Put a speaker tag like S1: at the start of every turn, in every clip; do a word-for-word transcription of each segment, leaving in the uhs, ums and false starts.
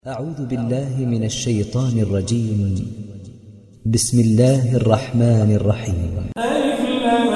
S1: أعوذ بالله من الشيطان الرجيم. بسم الله الرحمن الرحيم.
S2: ألف لام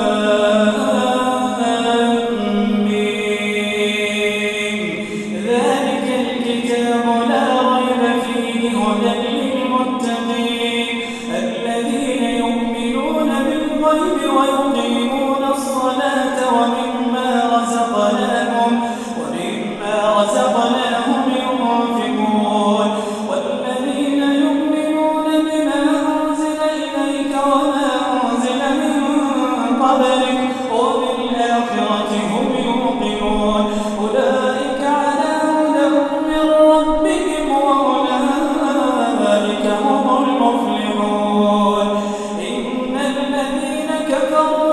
S2: ميم. ذلك الكتاب لا ريب فيه هدى للمتقين الذين يؤمنون بالغيب ويقيمون الصلاة ومما رزقناهم ومما رزقناهم ينفقون والذين يؤمنون بما أنزل إليك وما أنزل من قبلك وبالآخرة هم يوقنون أولئك على هدى من ربهم وأولئك هم المفلحون. إن الذين كفروا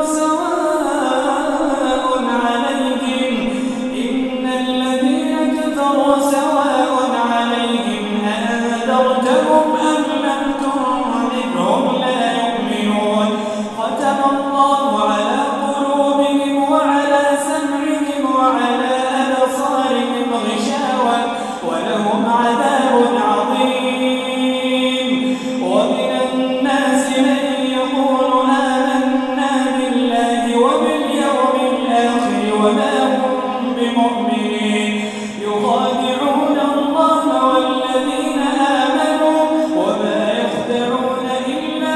S2: سواء عليهم إن الذين كفروا سواء عليهم أأنذرتهم أم لم تنذرهم لا يؤمنون. ختم الله على قلوبهم وعلى سمعهم وعلى أبصارهم غشاوة ولهم عذاب عظيم. ومن الناس من يقول آمنا بالله وباليوم الآخر وما هم بمؤمنين يخادعون الله والذين آمنوا وما يخدعون إلا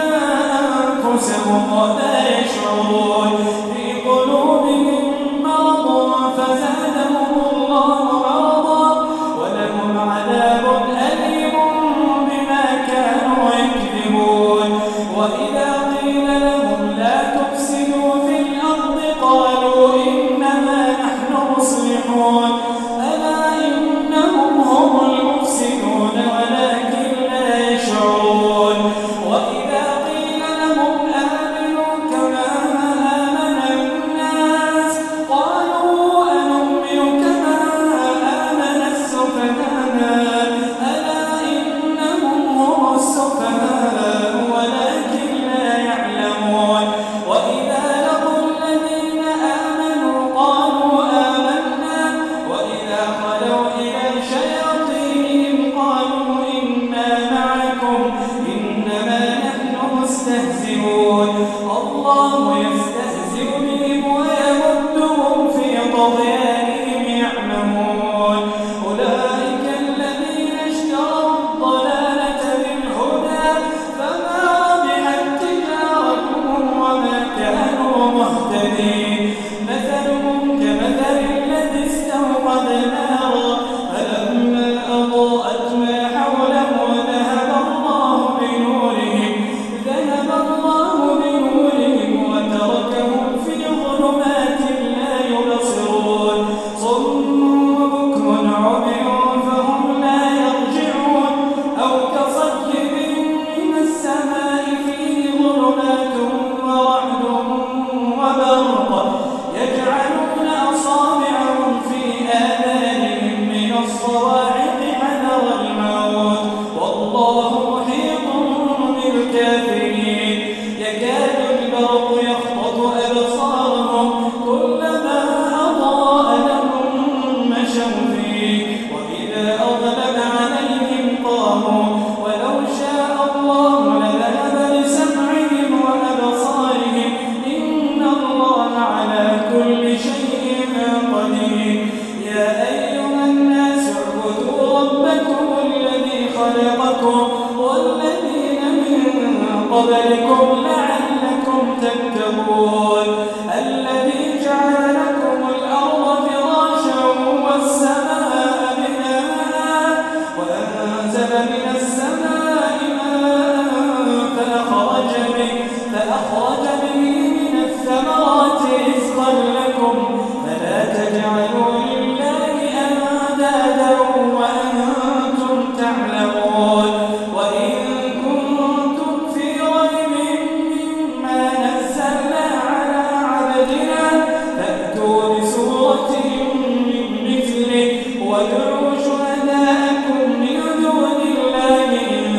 S2: أنفسهم وما يشعرون. في قلوبهم مرض فزادهم الله مرضا ولهم عذاب أليم بما كانوا يكذبون. وإذا قيل لهم لا تفسدوا في الأرض قالوا إنما نحن مصلحون ألا إنهم هم المفسدون ولكن لا يشعرون. وإذا قيل لهم آمنوا كما آمن الناس قالوا أنؤمن كما آمن السفهاء ألا إنهم هم السفهاء ولكن لا يعلمون. وإذا لقوا الذين آمنوا قالوا آمنا وإذا خلوا إلى شياطينهم قالوا إنا معكم إنما نحن مستهزئون. الله يستهزئ بهم ويمدهم في طغيانهم يعمهون. أولئك الذين اشتروا الضلالة بالهدى فما ربحت تجارتهم وما كانوا مهتدين. مثلهم كمثل الذي استوقد نارا فلما أضاءت ما حوله ذهب الله بنورهم ذهب الله بنورهم وتركهم في ظلمات لا يبصرون. صم بكم عمي فهم لا يرجعون. أو كصيب من السماء فيه ظلمات ورعد وبرق يجعلون أصابعهم في آذانهم من الصواعق حذر الموت والله محيط بالكافرين. يكاد البرق يخطف أبصارهم كلما أضاء لهم مشوا فيه وإذا أظلم عليهم قاموا ولو شاء الله لذهب بسمعهم وأبصارهم إن الله على كل شيء قدير. يا أيها الناس اعبدوا ربكم الذي خلقكم والذين من قبلكم لعلكم تتقون. الذي جعل لكم الأرض فراشا والسماء بناء وأنزل من السماء ماء فأخرج به فأخرج به من الثمرات رزقا لكم فلا تجعلوا لله أندادا وأنتم تعلمون. وإن كنتم في ريب مما نزلنا على عبدنا فأتوا بسورة من مثله وادعوا شهداءكم من دون الله إن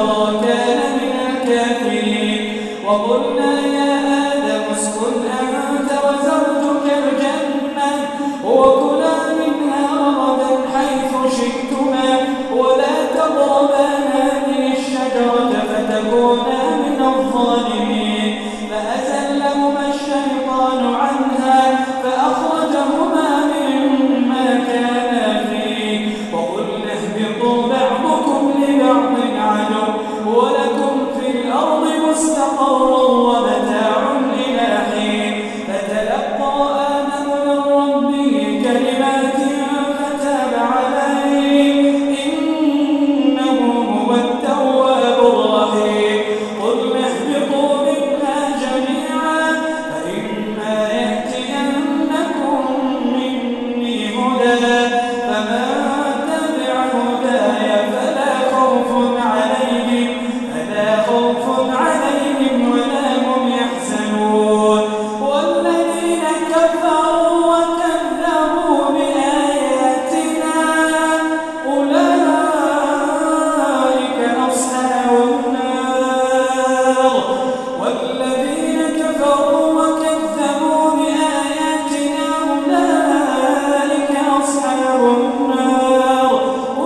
S2: الشجرة كان من الكافرين. وقلنا يا آدم اسكن أنت وزوجك الجنة وكلا منها رغدا حيث شئتما ولا تقربا هذه الشجرة فتكونا من الظالمين. فأزلهما الشيطان عنها فأخرجهما مما كانا فيه. وقلنا اهبطوا بعضكم لبعض عدو ولكم في الأرض مستقر ومتاع إلى حين. فتلقى آدم من ربه كلمات فتاب عليه إنه هو التواب الرحيم. قلنا اهبطوا منها جميعا فإما يأتينكم مني هدى فمن تبع هداي فلا خوف عليهم فلا خوف عليهم ولا هم يحزنون. والذين كفروا وكذبوا بآياتنا أولئك أصحاب النار. والذين كفروا وكذبوا بآياتنا أولئك أصحاب النار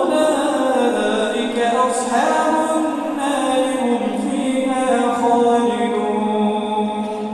S2: أولئك أصحاب النار هم فيها خالدون.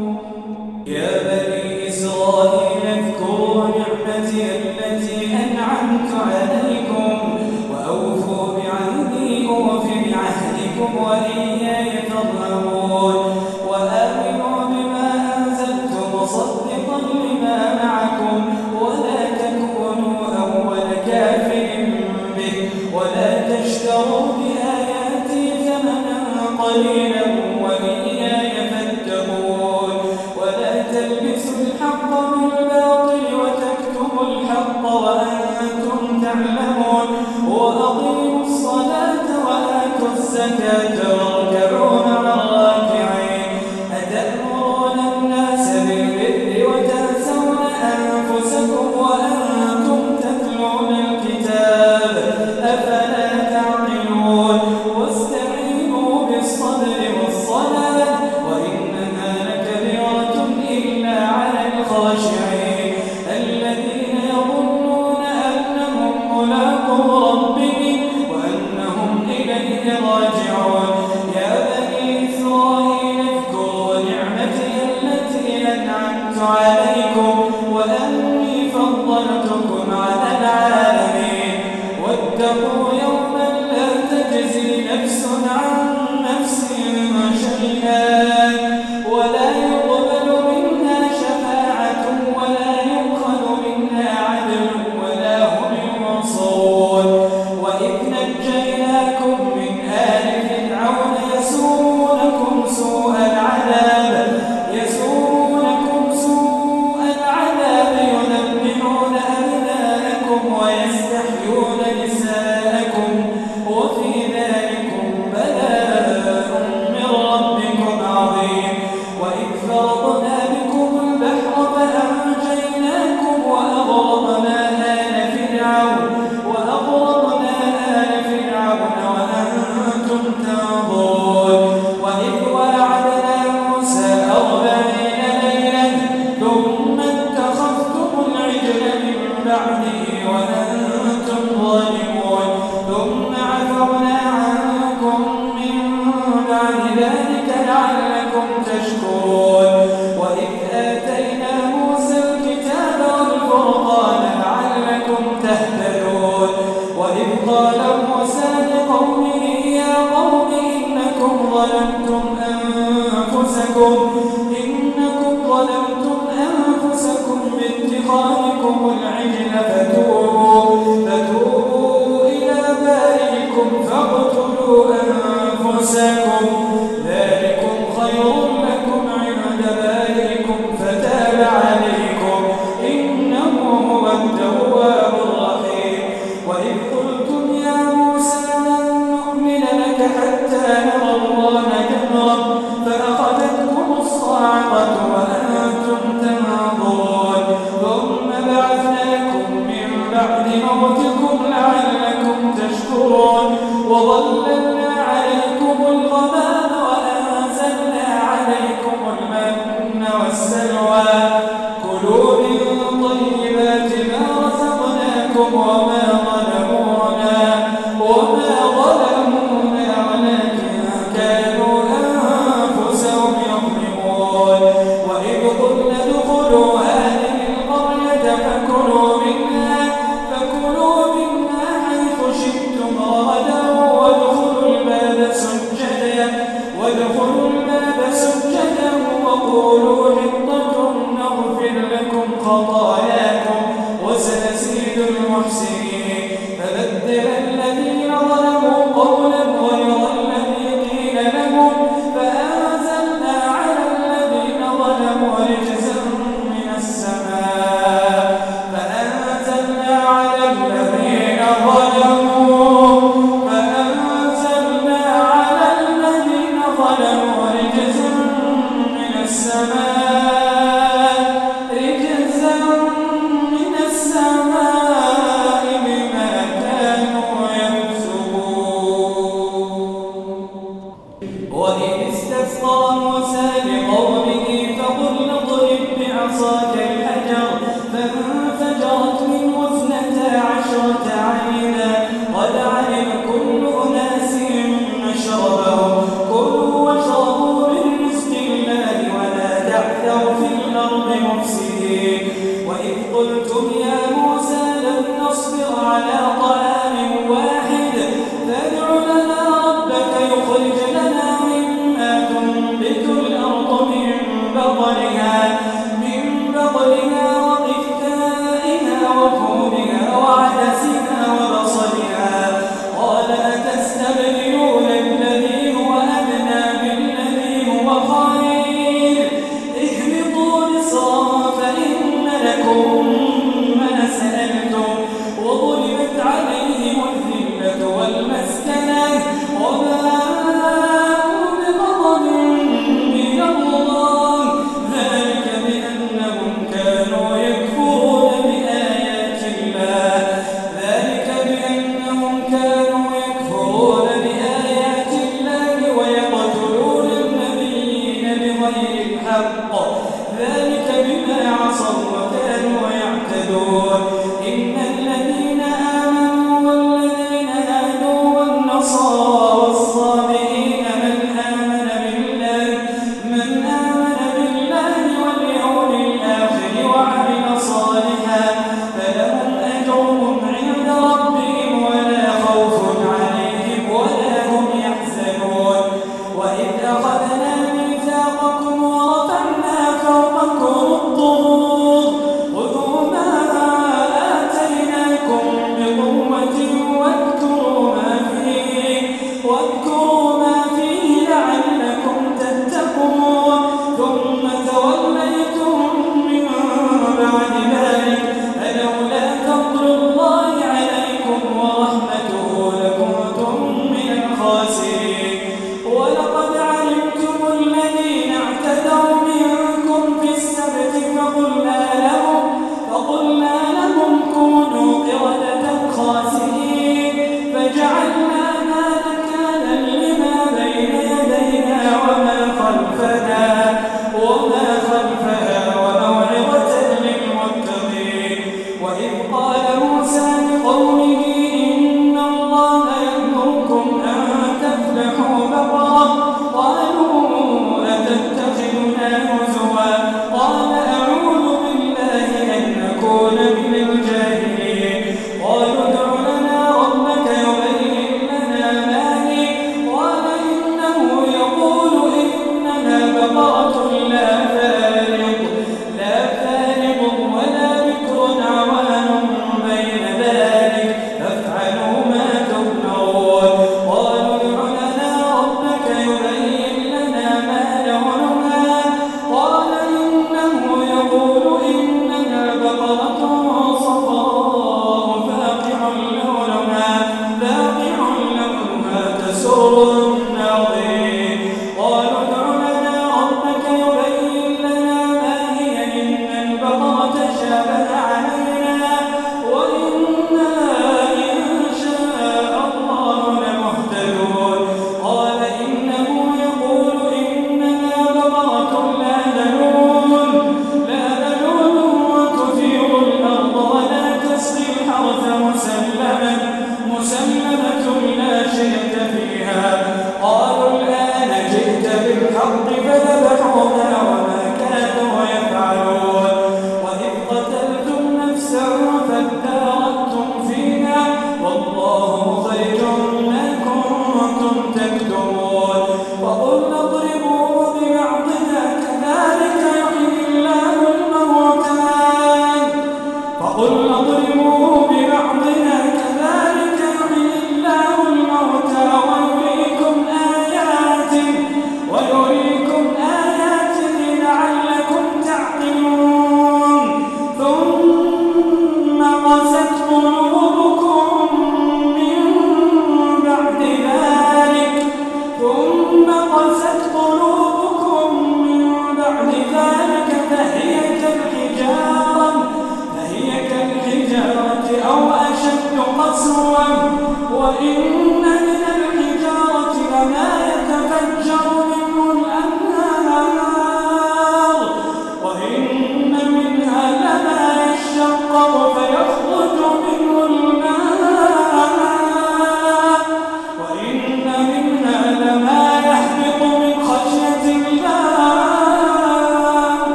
S2: يا بني إسرائيل اذكروا نعمتي التي أنعمت عليكم وأوفوا بعهدي أوف بعهدكم وإياي فارهبون. وآمنوا بما أنزلت مصدقا لما معكم ولا تكونوا أول كافر به ولا تشتروا بآياتي ثمنا قليلا وإياي فاتقون. ولا تلبسوا الحق بالباطل وتكتموا الحق وأنتم تعلمون. وأقيموا الصلاة وآتوا الزكاة واركعوا مع الراكعين. أتأمرون الناس بالبر وتنسون أنفسكم وأنتم تتلون الكتاب أفلا تعقلون. واستعينوا بالصبر والصلاة وإنها لكبيرة إلا على الخاشعين الذين يظنون أنهم ملاقو ربهم وأنهم إليه راجعون. يا بني إسرائيل اذكروا نعمتي التي أنعمت عليكم وأني فضلتكم على العالمين. واتقوا يوما لا تجزي نفس عن نفس شيئا ولا يقبل منها شفاعة ولا يؤخذ منها عدل ولا هم ينصرون. وإذ نجيناكم من آل فرعون يسومونكم سوء العذاب يسومونكم سوء العذاب يذبحون أبناءكم ويستحيون نساءكم وفي ذلكم بلاء من ربكم عظيم. وإذ فرضنا بكم البحر فأنجيناكم وأغرقنا آل فرعون وأغرقنا آل فرعون وأنتم تنظرون. وإذ واعدنا موسى أربعين ليلة ثم اتخذتم العجل من بعده وأنتم ظالمون. ثم عفونا عنكم من بعد ذلك لعلكم تشكرون. وإذ آتينا موسى الكتاب والفرقان لعلكم تهتدون. وإذ قال موسى لقومه يا قوم إنكم ظلمتم أنفسكم إنكم ظلمتم أنفسكم باتخاذكم العجل فتوبوا فتوبوا إلى بارئكم فاقتلوا أنفسكم ذلكم خير لكم عند بارئكم فتاب عليكم إنه هو التواب الرحيم. وإذ قلتم يا موسى لن نؤمن لك حتى نرى الله جهرا فأخذتكم الصاعقة وقولوا حطة نغفر لكم خطاياكم وسنزيد المحسنين. فبدل الذين ظلموا قولا غير الذي قيل لهم فأنزلنا على الذين ظلموا رجزا من السماء فأنزلنا على الذين ظلموا فأنزلنا على الذين ظلموا رجزا من السماء رجزا من السماء بما كانوا يكسبون. وإذ استسقى موسى لقومه فقل اضرب بعصاك الحجر فانفجرت منه اثنتا عشرة عينا قد علم كل أناس مشربهم كلوا واشربوا من رزق الله ولا تعثوا في الأرض مفسدين. وإذ قلتم يا موسى لن نصبر على طعام واحد فادع لنا ربك يخرج لنا مما تنبت الأرض من بطنها من بطنها وقثائها وفومها وعدسها وبصلها قال أتستبدلون الذي هو أدنى بالذي هو خير اهبطوا مصرا فإن لكم ما سألتم وضربت عليهم الذلة والمسكنة وباءوا بغضب من الله ذلك بأنهم كانوا يكفرون بآيات الله ذلك بأنهم كانوا يكفرون بآيات الله ويقتلون النبيين بغير الحق ذلك بما عصوا وكانوا يعتدون. إن الذين آمنوا والذين هادوا والنصارى والصابئين من آمن بالله من آمن بالله واليوم الآخر وعمل صالحا فلهم أجرهم عند ربهم ولا خوف عليهم ولا هم يحزنون. وإذ أخذنا ميثاقكم ورفعنا فوقكم الطور خذوا ما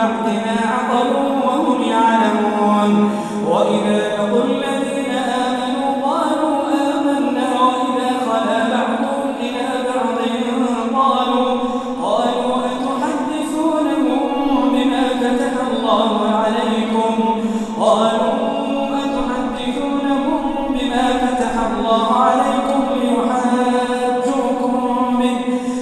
S2: بعد ما عقلوا وهم يعلمون. وإذا لقوا الذين آمنوا قالوا آمنا وإذا خلا بعضهم إلى بعض قالوا قالوا أتحدثونهم بما فتح الله عليكم قالوا أتحدثونهم بما فتح الله عليكم ليحاجوكم به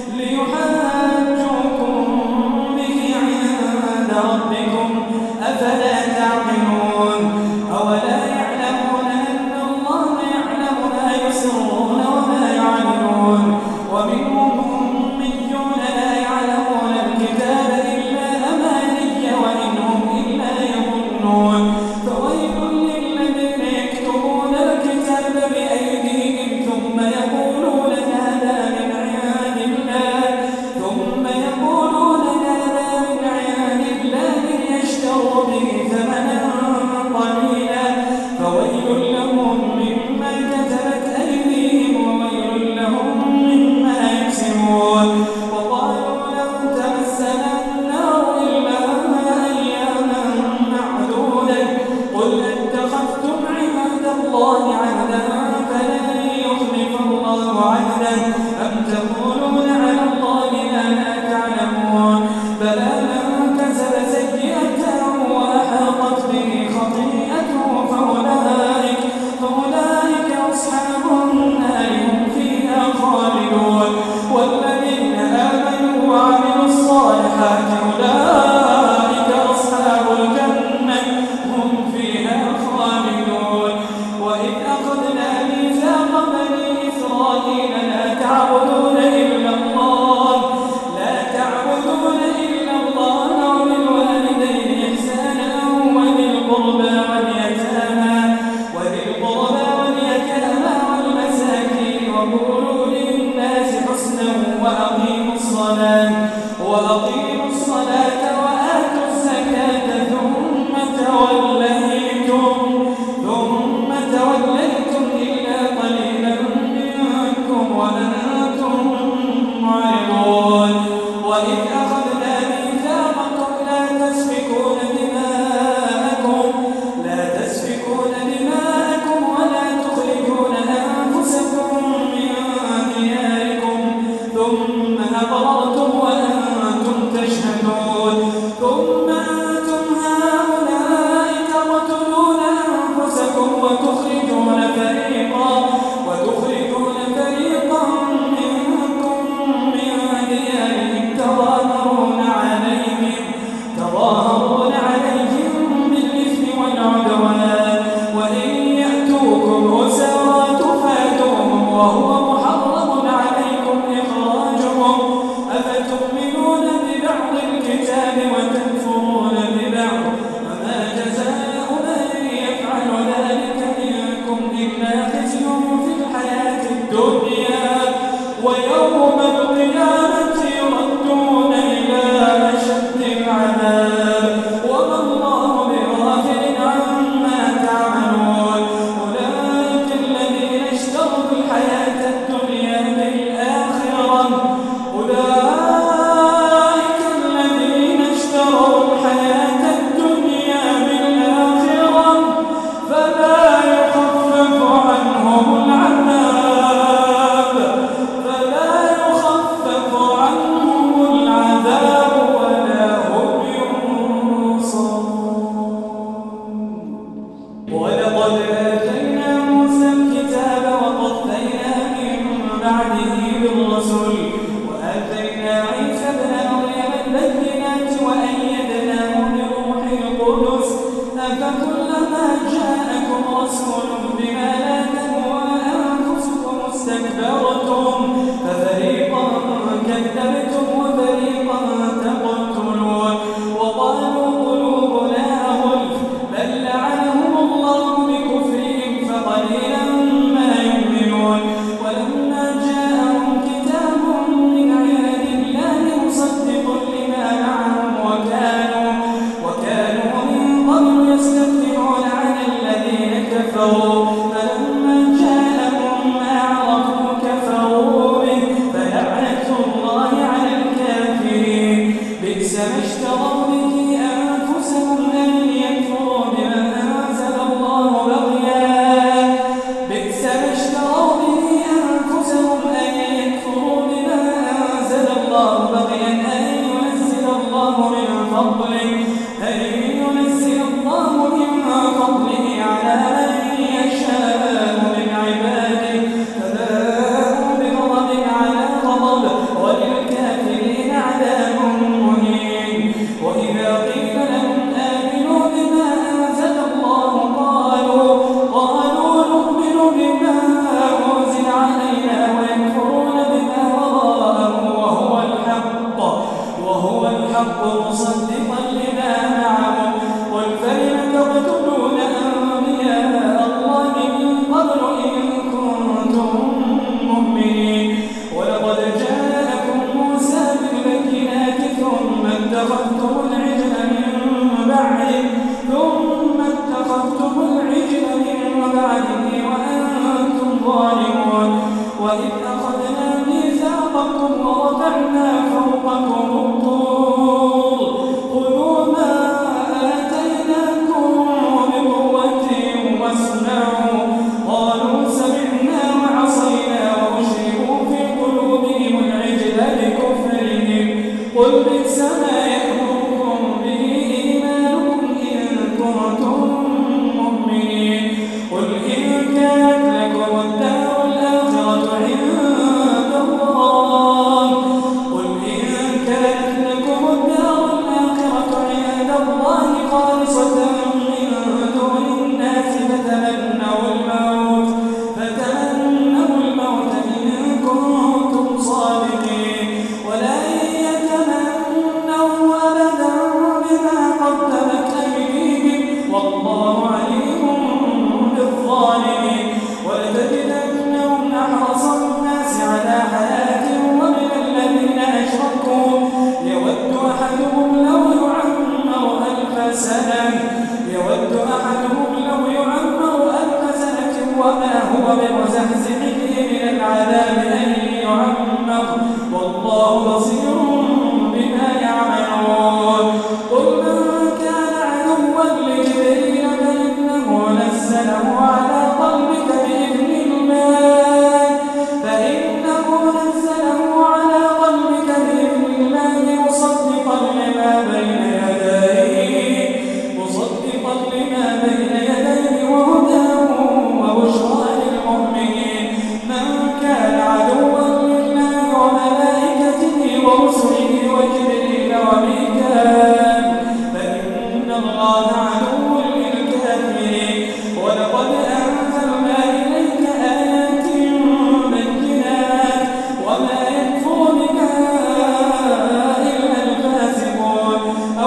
S2: ليحاجوكم به عند ربكم أفلا تعقلون. أولا يعلمون أن الله يعلم ما يسرون وما يعلنون. ومنهم أميون لا يعلمون الكتاب إلا أماني وإن هم إلا يظنون. فويل للذين يكتبون الكتاب بأيديهم ثم يقولون هذا من عند الله ثم يقولون هذا من عند الله ليشتروا به ثمنا قليلا فويل لهم مما كتبت أيديهم وويل لهم مما يكسبون. وقالوا لن تمسنا النار إلا أياما معدودة قل اتخذتم عند الله عهدا فلن يخلف الله عهدا أم تقولون على الله ما لا تعلمون. بلى من كسب سيئة وأحاطت به خطيئته فأولئك فأولئك أصحاب النار هم فيها خالدون. والذين آمنوا وعملوا الصالحات أولئك أصحاب الجنة هم فيها خالدون. وإذ أخذنا ميثاق بني إسرائيل لا تعبدون إلا الله لا تعبدون إلا الله وبالوالدين إحسانا وذي القربى واليتامى وذي القربى واليتامى والمساكين وقولوا للناس حسنا وأقيموا الصلاة وأقيموا الصلاة وآتوا الزكاة ثم توليتم ثم توليتم إلا قليلا منكم وأنتم معرضون. وإذ أخذنا ميثاقكم لا تسفكون دماءكم لا تسفكون دماءكم ولا تخرجون أنفسكم من دياركم ثم أقررتم وأنتم تشهدون. ثم أنتم هؤلاء تقتلون أنفسكم وتخرجون فريقا وتخرجون فريقا منكم من ديارهم تظاهرون عليهم تظاهرون عليهم بالإثم والعدوان وإن يأتوكم أسارى تفادوهم وهو محرم عليكم إخراجهم أفتؤمنون ببعض الكتاب وتكفرون ببعض وما جزاء من يفعل ذلك منكم إلا خزي في الحياة الدنيا ويوم القيامة يردون إلى أشد العذاب وما الله بغافل عما تعملون. أولئك الذين اشتروا الحياة الدنيا بالآخرة أولئك الذين اشتروا الحياة الدنيا بالآخرة فلا يخفف عنهم العذاب فلا يخفف عنهم العذاب ولا هم ينصرون. ولقد آتينا موسى الكتاب وقفينا من بعده بالرسل وآتينا عيسى ابن مريم البينات وأيدناه بروح القدس أفكلما جاءكم رسول بما لا تهوى أنفسكم استكبرتم ففريقا كذبتم وفريقا تقتلون. وقالوا قلوبنا غلف بل لعنهم الله بكفرهم فقليلا ما يؤمنون. ولما جاءهم كتاب من عند الله مصدق لما معهم وكانوا وكانوا من قبل يستفتحون على الذين كفروا فلما جاءهم ما عرفوا كفروا به فلعنة الله على الكافرين. بئس ما اشتروا به فضله أن ينزل الله من فضله على من يشاء من عباده فباءوا بغضب على غضب وللكافرين عذاب مهين. وإذا قيل لهم آمنوا بما أنزل الله قالوا قالوا نؤمن بما أنزل علينا ويكفرون بما وراءه وهو الحق وهو الحق مصدقا لما معهم قل فلم تقتلون أنبياء الله من قبل إن كنتم مؤمنين. ولقد جاءكم موسى بالبينات ثم اتخذتم العجل من بعده ثم اتخذتم العجل من بعده وأنتم ظالمون. وإذ أخذنا ميثاقكم ورفعنا فوقكم الطور خذوا ما آتيناكم بقوة واسمعوا قالوا سمعنا وعصينا وأشركوا في قلوبهم العجل بكفرهم قل بئس ما يأمركم به إيمانكم إن كنتم مؤمنين. قل إن كانت لكم الدار الآخرة عند الله قل إن كانت لكم الدار الآخرة عند الله خالصة من دون الناس فتمنوا الموت فتمنوا الموت إن كنتم صادقين ولا يتمنوا أبدا بما قدمت أيديهم والله عليم بالظالمين. ولتجدنهم أحرص الناس على حياة ومن الذين أشركوا يود أحدهم لو يعمر ألف سنة يود أحدهم لو يعمر ألف سنة وما هو بمزحزحه من العذاب أن يعمر والله بصير بما يعملون. قل من كان عدوا لجبريل فإنه نزله على قلبك بإذن الله فإنه نزله على قلبك بإذن الله مصدقا لما بين يديه مصدقا لما بين يديه وهدى وبشرى للمؤمنين. من كان عدوا لله وملائكته ورسله وجبريل وميكال فإن الله عدو للكافرين. ولقد أنزلنا إليك آيات بينات وما يكفر بها إلا الفاسقون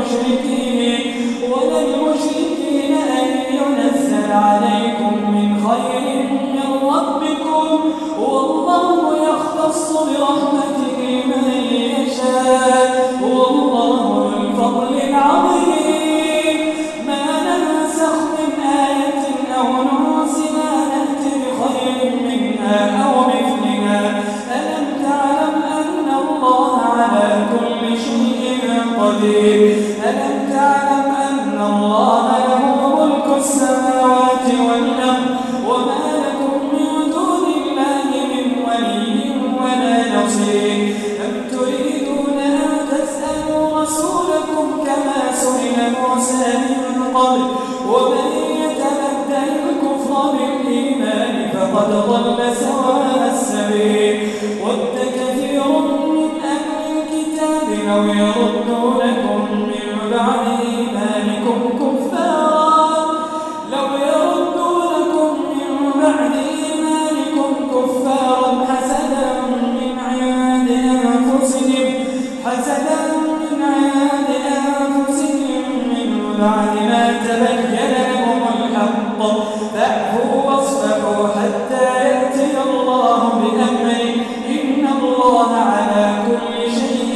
S2: وللمشركين وللمشركين أن ينزل عليكم من خير من ربكم والله يختص برحمته من يشاء والله ذو الفضل العظيم ما ننسخ من آية أو ننسها نأتي بخير منها أو مثلها ألم تعلم أن الله على كل شيء قدير ألم تعلم أن الله له ملك السماوات والأرض وما لكم من دون الله من ولي ولا نصير أم تريدون أن تسألوا رسولكم كما سئل موسى من قبل ومن يتبدل الكفر بالإيمان فقد ضل سواء السبيل ود كثير من أهل الكتاب لو يردونكم من بعد إيمانكم كفارا لو يردونكم من بعد إيمانكم كفارا حسدا من عند أنفسهم حسدا من عند أنفسهم من بعد ما تبين لهم الحق فاعفوا واصفحوا حتى يأتي الله بأمره إن الله على كل شيء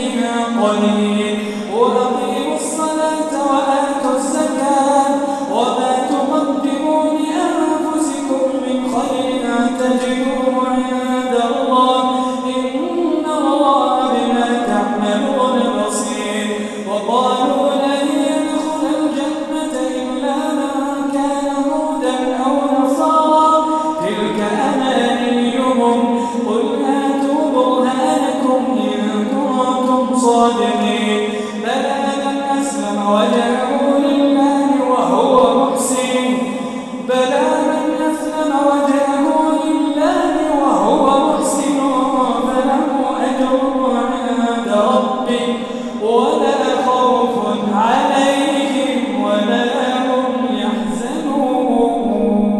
S2: قدير وأقيموا الصلاة وآتوا الزكاة وما تقدموا لأنفسكم من خير تجدوه عند الله إن الله بما تعملون بصير وقالوا لن يدخل الجنة إلا من كان هودا أو نصارى تلك أمانيهم قل هاتوا برهانكم إن كنتم صادقين بلى من أسلم وجهه لله وهو محسن بلى من أسلم وجهه لله وهو محسن فله أجر عند ربه ولا خوف عليهم ولا هم يحزنون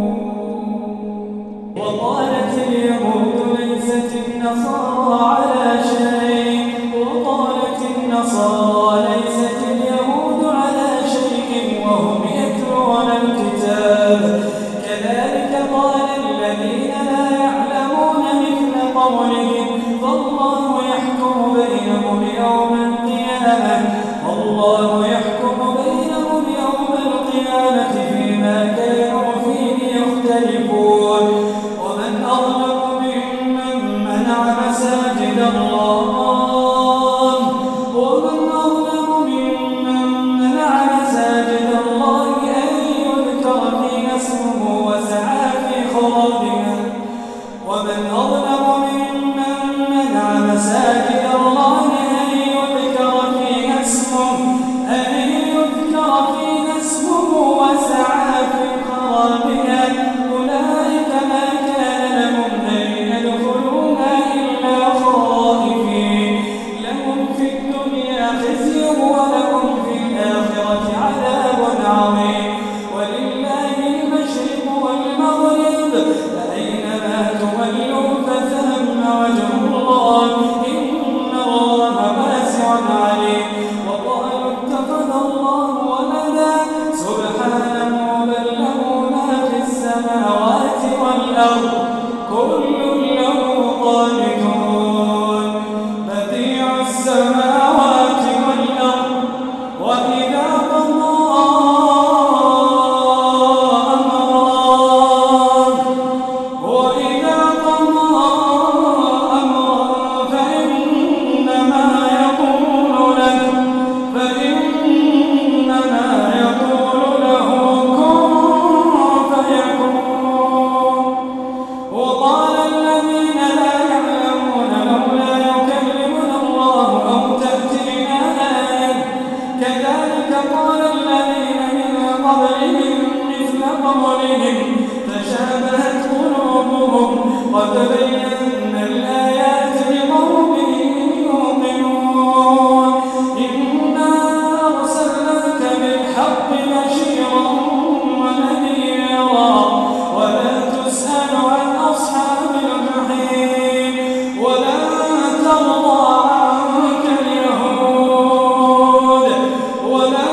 S2: وقالت اليهود ليست النصارى على شيء وقالت النصارى ليست اليهود على شيء وهم يتلون الكتاب كذلك قال الذين لا يعلمون مثل قولهم فالله يحكم بينهم يوم القيامة الله يحكم بينهم يوم القيامة فيما كانوا فيه يختلفون ومن أظلم ممن منع مساجد الله ومن أظلم ممن منع مساجد الله أن يذكر فيها اسمه وسعى في خرابها ومن أظلم ممن منع مساجد الله أن يذكر فيها اسمه أن يذكر فيها اسمه وسعى في خرابها أولئك ما كان لهم أن يدخلوها إلا خائفين لهم في الدنيا خزي ولهم في الآخرة عذاب عظيم ولله المشرق والمغرب فأينما تولوا فثم وجه الله إن الله واسع عليم وقالوا اتخذ الله ولدا سبحانه بل له ما في السماوات والأرض كل له قانتون بديع السماوات والأرض وإذا قضى أمرا وإذا قضى أمرا فإنما يقول له فإنما يقول له كن فيكون وقال الذين لا يعلمون لولا يكلمنا الله أو تأتينا آية كذلك قال الذين من قبلهم مثل قولهم تشابهت قلوبهم قد بينا الآيات لقوم يوقنون إنا أرسلناك بالحق بشيرا ونذيرا ولا تسأل عن أصحاب الجحيم ولن ترضى عنك اليهود ولا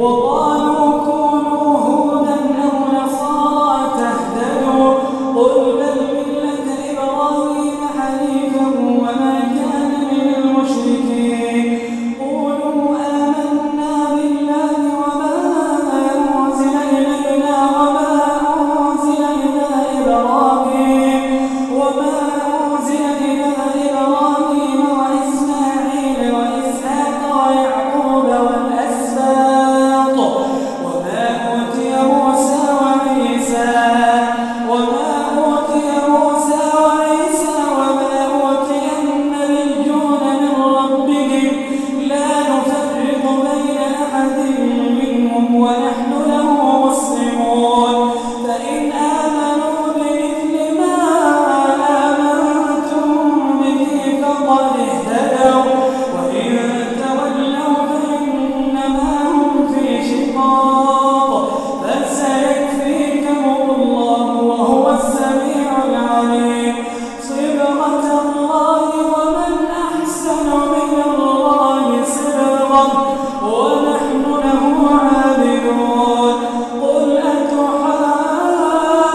S2: وقالوا كونوا هودا أو نصارى تهتدوا قل بل ملة إبراهيم حنيفا وما كان من المشركين قولوا آمنا بالله وما أنزل إلينا وما أنزل إلى إبراهيم وما أنزل إلى إبراهيم وإسماعيل وإسحاق ويعقوب والأسباط وما أوتي موسى وعيسى وما أوتي موسى وعيسى وما أوتي النبيون من ربهم لا نفرق بين أحد منهم ونحن له مسلمون فإن آمنوا بمثل ما آمنتم به فقد اهتدوا وإن تولوا فإنما هم في شقاق فسيكفيكهم الله وهو السميع العليم صبغة الله ومن أحسن من الله صبغة ونحن له عابدون قل أتحاجوننا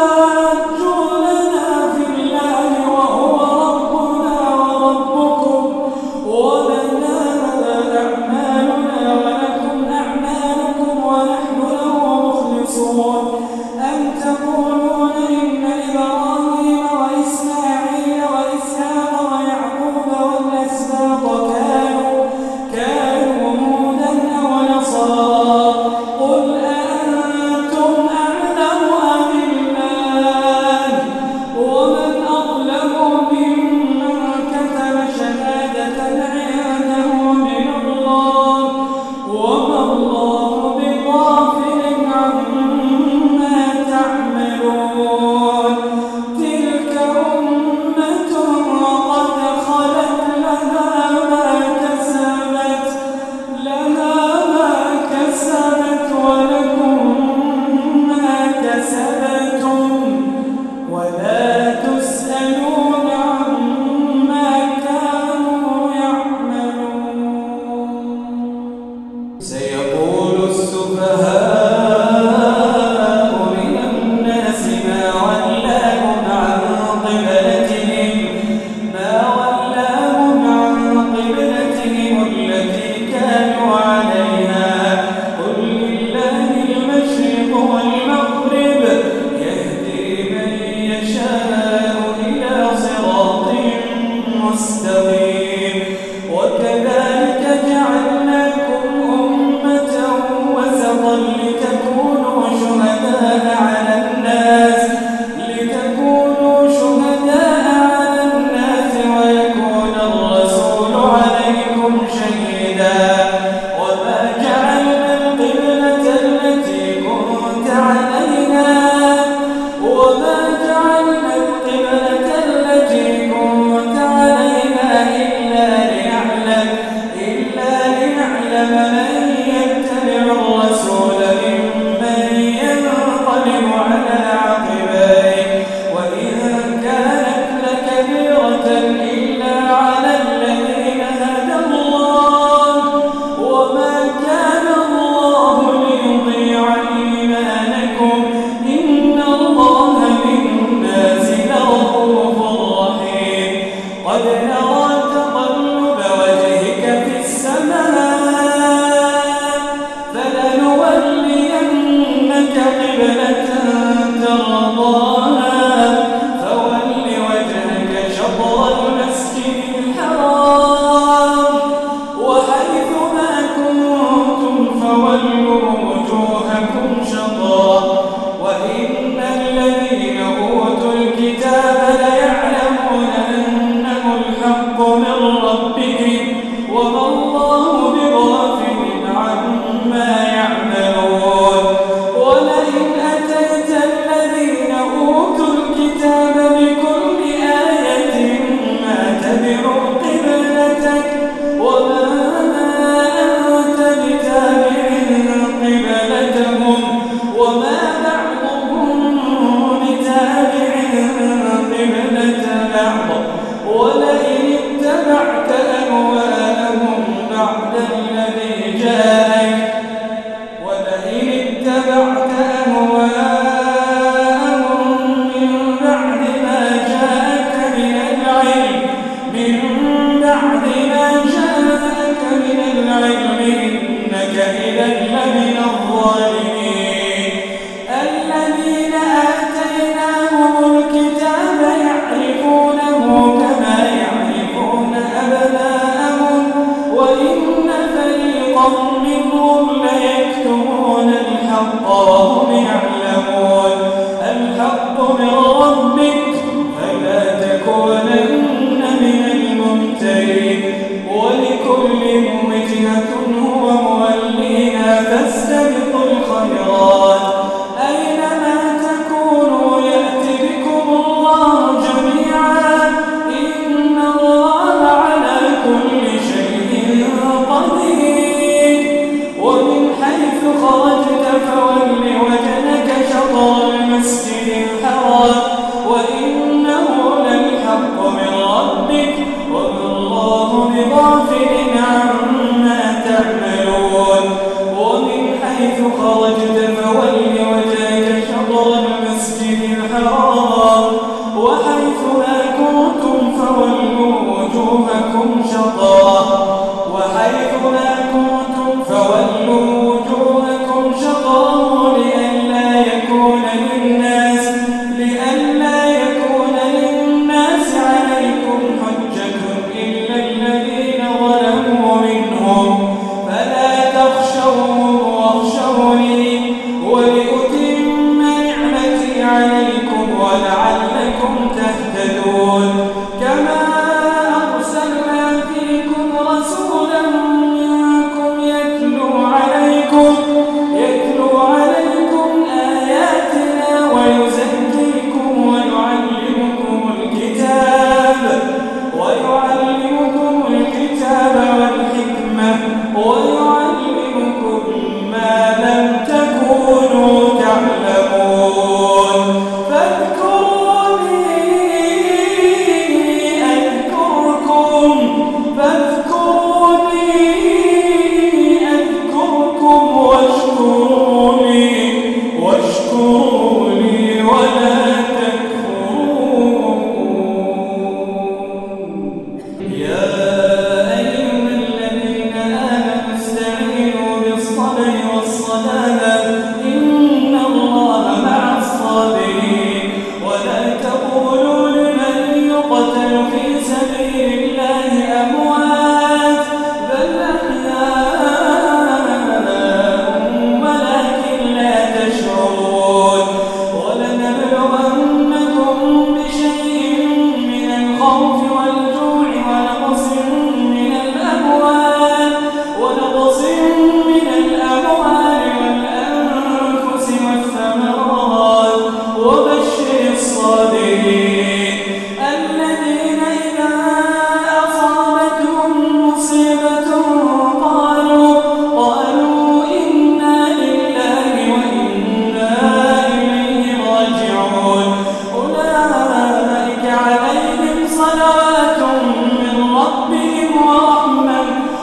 S2: في الله وهو ربنا وربكم ولنا أعمالنا ولكم أعمالكم ونحن له مخلصون أم تقولون إن إبراهيم وإسماعيل وإسحاق ويعقوب والأسباط كانوا كانوا هودا أو نصارى قل أأنتم أعلم أم الله ومن أظلم ممن كتم شهادة عنده من الله وما الله بغافل عما تعملون تلك أمة قد خلت لها ما كسبت لها ما كسبت ولكم ما كسبتم ولا تسألون عما كانوا يعملون سيقول السفهاء من الناس ما ولاهم عن قبلتهم ما ولاهم عن قبلتهم التي كانوا عليها قل لله المشرق والمغرب يهدي من يشاء إلى صراط مستقيم وكذلك جعلناكم أمة وسطا لتكونوا شهداء على الناس لتكونوا شهداء على الناس ويكون الرسول عليكم شهيدا وما جعلنا القبلة التي كنت عليها وما جعلنا القبلة التي كنت عليها إلا لنعلم إلا لنعلم من يتبع الرسول ممن ينقلب على عقبيه وإن كانت لكبيرة إلا على الذين هدى الله وما كان الله ليضيع إيمانكم إن الله بالناس لرؤوف رحيم قد نرى تقلب وجهك في السماء فلنولينك قبلة ترضاها فول وجهك شطر المسجد الحرام وحيث ما كنتم فولوا وجوهكم شطره وإن الذين أوتوا الكتاب ليعلمون أنه الحق من ربهم وما الله بغافل عما يعملون ولئن إذا لمن الظالمين. الذين آتيناهم الكتاب يعرفونه كما يعرفون أبناءهم وإن فريقا منهم ليكتمون الحق وهم يعلمون. الحق من ربك فلا تكونن من الممترين. ولكل وجهة هو موليها فاستبقوا الخيرات أينما تكونوا يأت بكم الله جميعا إن الله على كل شيء قدير. ومن حيث خرجت فول وجهك شطر المسجد الحرام وإنه للحق من ربك وما الله بغافل عما تعملون. ومن حيث خرجت فول وجهك شطر المسجد الحرام وحيث ما كنتم فولوا وجوهكم شطره وحيث ما كنتم فولوا وجوهكم شطره لئلا يكون للناس لئلا يكون للناس عليكم حجة إلا الذين ظلموا منهم فلا تخشوهم واخشوني ولأتم نعمتي عليكم ولعلكم تهتدون. كما أرسلنا فيكم رسولا منكم يتلو عليكم يتلو عليكم آياتنا ويزكيكم ويعلمكم الكتاب ويعلمكم الكتاب والحكمة ويعلمكم ما لم تكونوا تعلمون. فاذكروني أذكركم فاذكروني أذكركم واشكروني واشكروني ولا تكفرون. يا أيها الذين آمنوا استعينوا بالصبر والصلاة إن الله مع الصابرين. ولا تقولوا لمن يقتل في سبيل الله أموات بل أحياء ولكن لا تشعرون. ولنبلونكم بشيء من الخوف والجوع ونقص من الأموال ونقص من الأموال والأنفس والثمرات وبشر الصابرين الذين إذا أصابتهم مصيبة قالوا قالوا إنا لله وإنا إليه راجعون. أولئك عليهم صلوات من ربهم ورحمة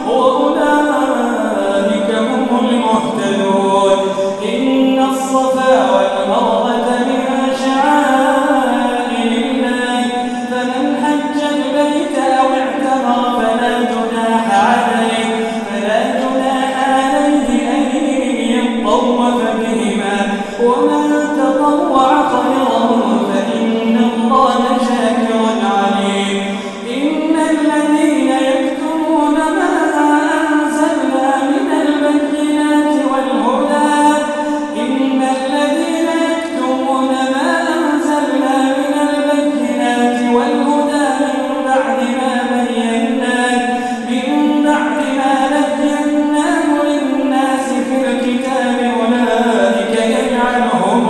S2: وأولئك هم المهتدون. إن الصفا والمروة من شعائر الله فمن حج البيت أو اعتمر فلا جناح عليه فلا جناح عليه أن يطوف بهما ومن تطوع خيرا فإن الله شاكر عليم. إن الذين يكتمون ما أنزلنا من البينات والهدى إن الذين يكتمون ما أنزلنا من البينات والهدى من بعد ما بيناه من بعد ما بيناه للناس في الكتاب أولئك يلعنهم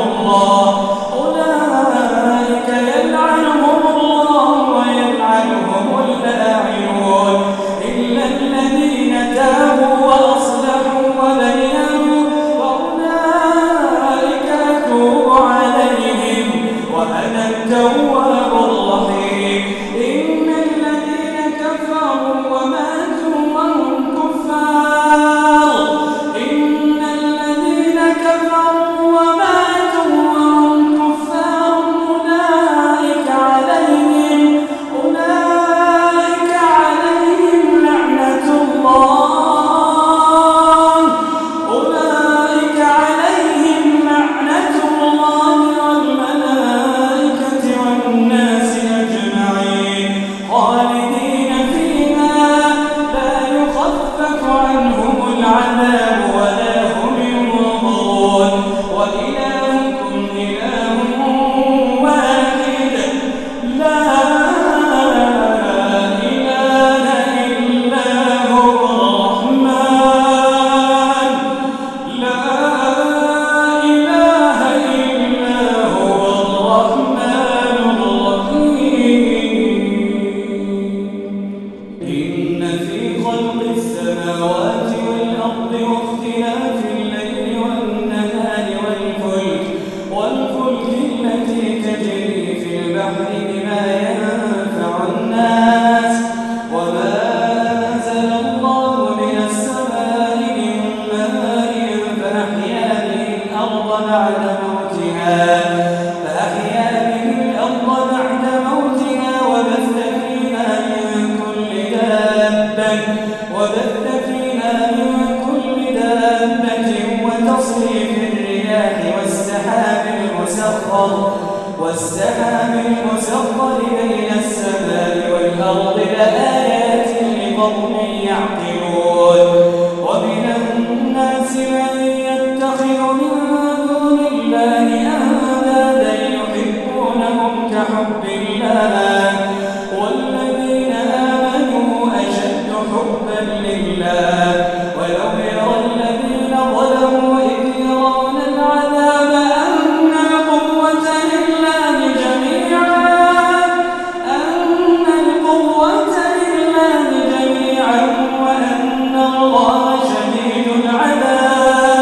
S2: بعد موتها فأحيا به الأرض بعد موتها وبث فيها من كل دابة وبث فيها من كل دابة وتصريف الرياح والسحاب المسخر والسحاب المسخر بين السماء والأرض لآيات لقوم يعقلون ومن الناس من يتخذ من دون الله أندادا يحبونهم كحب الله والذين آمنوا أشد حبا لله ولو يرى الذين ظلموا إذ يرون العذاب أن القوة لله جميعا أن القوة لله جميعا وأن الله شديد العذاب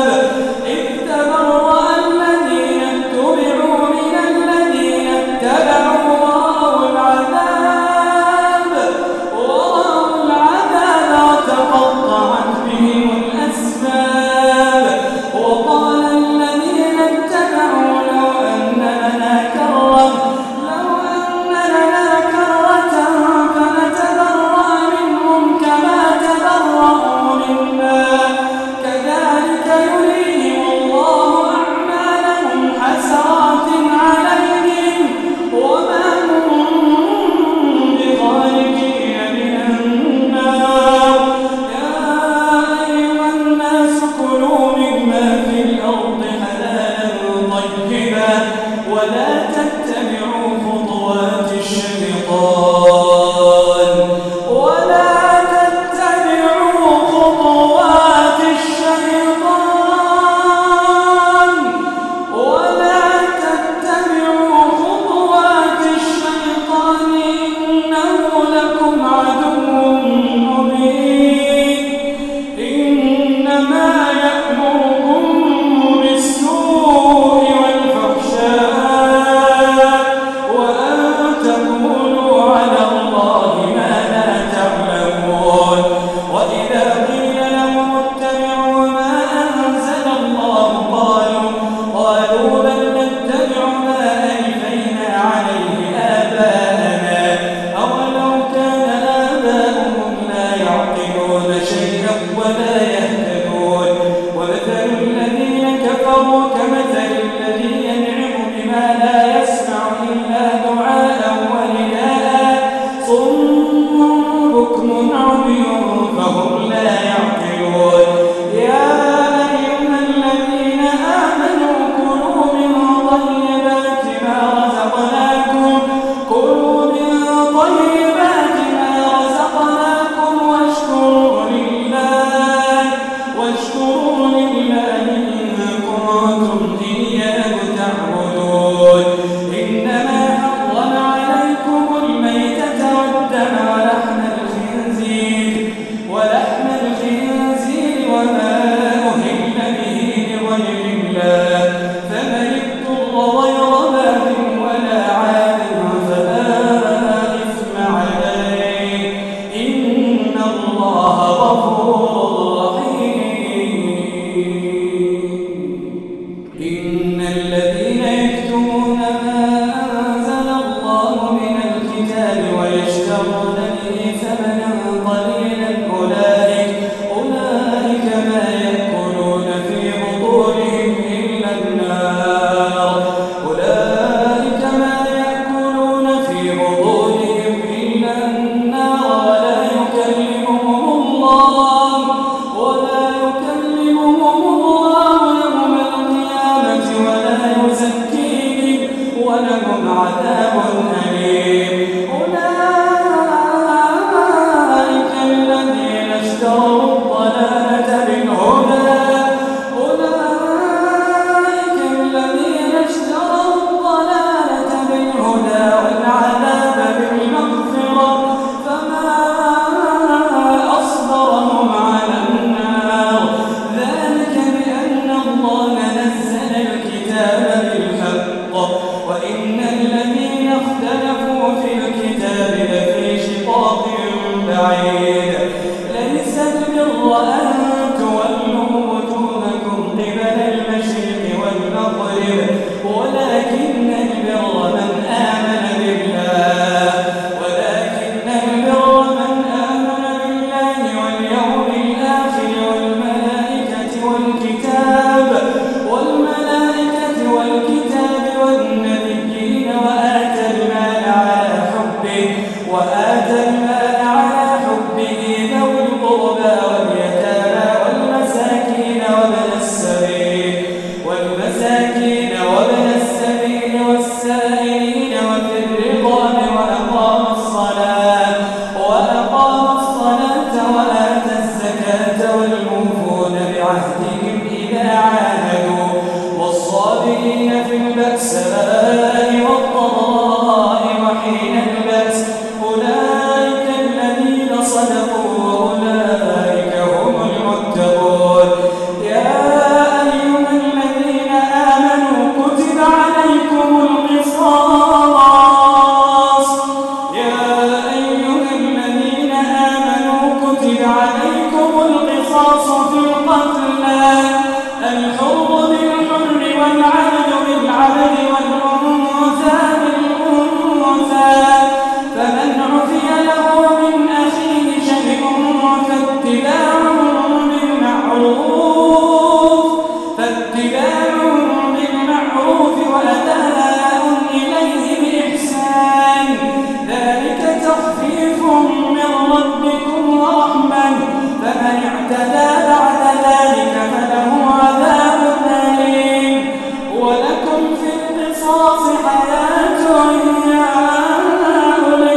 S2: اعتدى بعد ذلك فله عذاب أليم ولكم في القصاص حياة يا أولي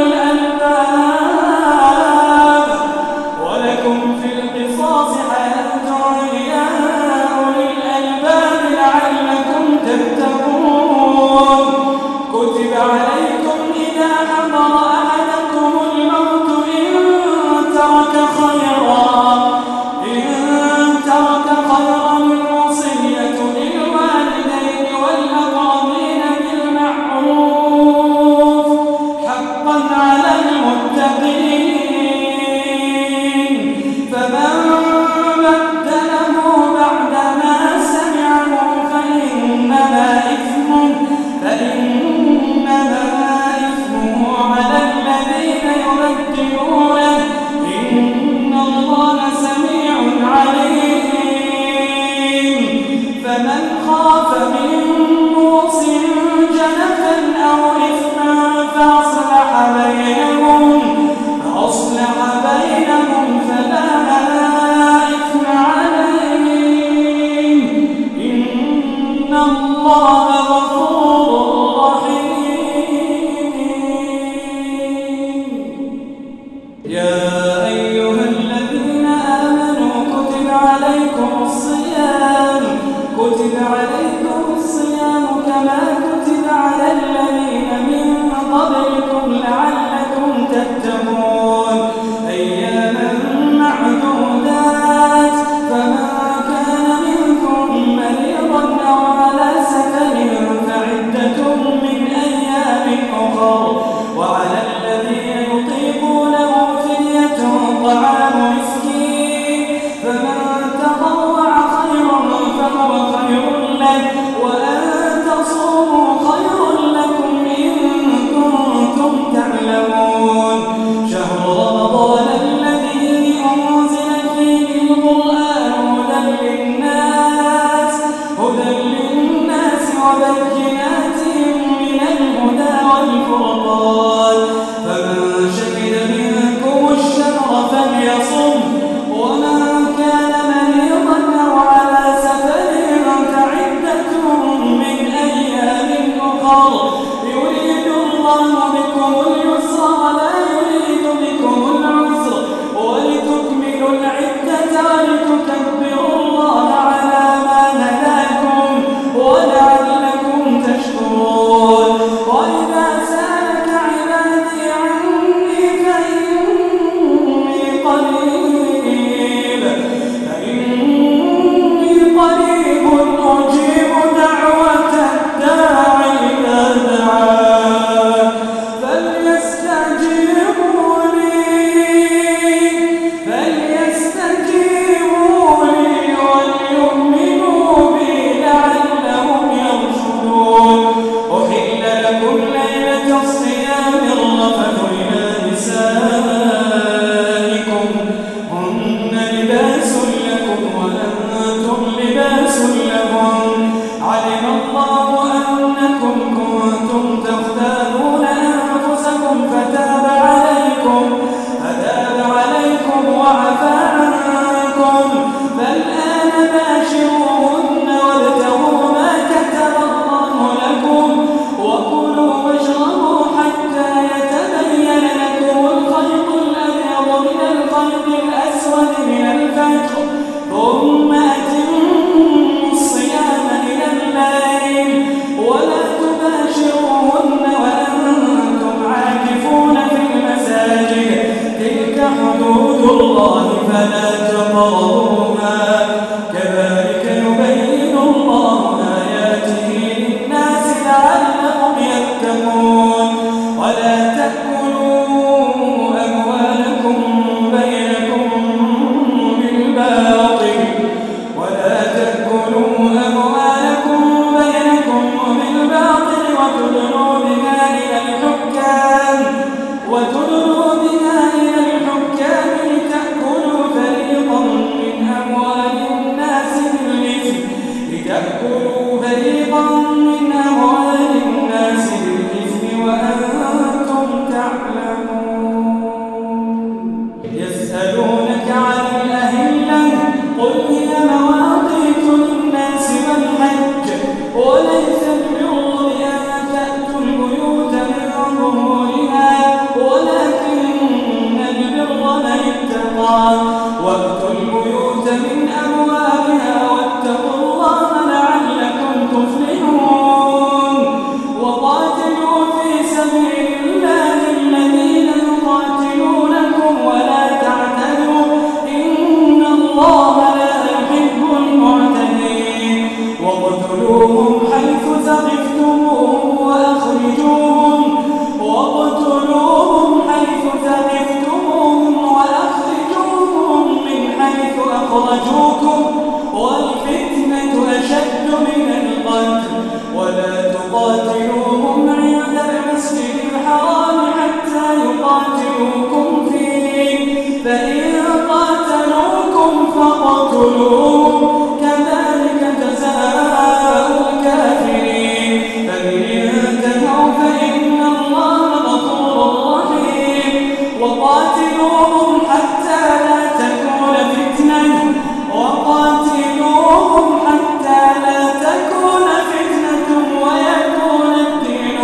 S2: الألباب ولكم في القصاص حياة يا أولي الألباب لعلكم تتقون كتب عليكم إذا حضر أحدكم الموت إن ترك خيرا إن ترك خيرا الوصية للوالدين والأقربين بالمعروف حقا على المتقين فمن بدله بعدما سمعه فإنما إثمه فإنما إثمه على الذين يبدلونه إن الله سميع عليم فمن خاف من موص جنفا أو إثما فأصلح بينهم فأصلح بينهم فلا إثم عليه إن الله غفور رحيم يا أيها الذين آمنوا كتب عليكم الصيام كتب عليكم الصيام كما كتب على الذين من قبلكم لعلكم تتقون أياما معدودات فمن كان منكم مريضا أو على سفر فعدة من أيام أخر وعلى الذين يطيقونه فدية طعام مسكين فمن تطوع خيرا فهو خير له وأن تصوموا خير لكم إن كنتم تعلمون شهر رمضان الذي أنزل فيه القرآن هدى للناس هدى للناس وبينات من الهدى والفرقان فمن شهد منكم الشهر فليصم ومن كان مريضا أو على سفر فعدة من أيام أخر يريد الله بكم اليسر ولا يريد بكم العسر ولتكملوا العدة ولتكبروا الله على ما هداكم ولعلكم تشكرون وإذا سألك عبادي عني فإني قريب فإني قريب أجيب دعوة الداع إذا دعان فليستجيبوا لي فليستجيبوا لي وليؤمنوا بي لعلهم يرشدون أحل لكم ليلة الصيام الرفث إلى نسائكم هن لباس لكم وأنتم لباس لهم علم الله أنكم كنتم تختارون أنفسكم فتاب عليكم فتاب عليكم وعفى عنكم فالآن باشروهن وابتغوا ما كتب الله لكم وكلوا واشربوا حتى يتبين لكم الخيط الأبيض من الخيط الأسود من الفجر ثم أتموا الصيام إلى الليل ولا تباشروهن وأنتم عاكفون في المساجد تلك حدود الله فلا تقربوها كذلك يبين الله آياته للناس لعلهم يتقون ولا تأكلوا أموالكم بينكم بالباطل ولا تأكلوا أموالكم بينكم بالباطل وتدلوا بها إلى الحكام وتدلوا بها إلى الحكام لتأكلوا فريقا من أموال الناس بالإثم لتأكلوا فريقا من أموال الناس بالإثم وأنتم تعلمون يسألونك عن الأهلة واقتلوهم حيث ثقفتموهم وأخرجوهم واقتلوهم حيث ثقفتموهم وأخرجوهم من حيث أخرجوكم والفتنة أشد من القتل ولا تقاتلوهم عند المسجد الحرام حتى يقاتلوكم فيه فإن قاتلوكم فاقتلوهم كذلك جزاء الكافرين فإن انتهوا فإن الله غفور رحيم وقاتلوهم حتى لا تكون فتنة وقاتلوهم حتى لا تكون فتنة ويكون الدين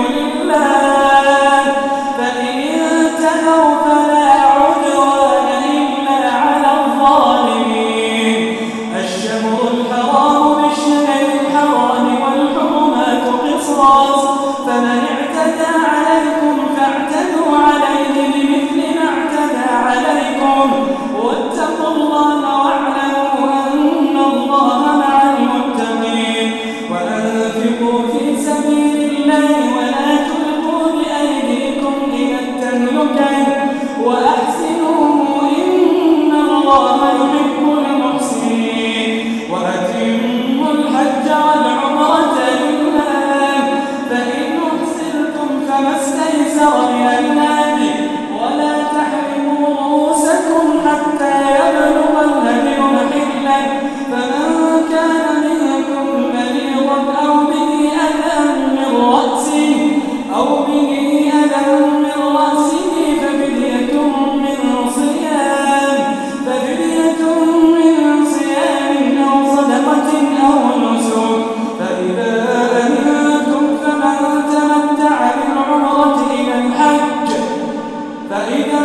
S2: لله فإن انتهوا فلا عدوان إلا على الظالمين الشهر الحرام بالشهر الحرام والحرمات قصاص فمن اعتدى عليكم فاعتدوا عليه بمثل ما اعتدى عليكم واتقوا الله واعلموا أن الله مع المتقين وأنفقوا في سبيل الله ولا تلقوا بأيديكم إلى التهلكة وأحسنوا إن الله يحب المحسنين وأتموا الحج والعمرة لله فإن أحسنتم فما استيسر من الهدي ولا تحلقوا رؤوسكم حتى يبلغ الهدي محله فمن كان منكم مريضا أو به أذى من رأسه أو به أذى من رأسه ففدية من صيام ففدية من صيام أو صدقة أو نسك فإذا أمنتم فمن تمتع بالعمرة إلى الحج فإذا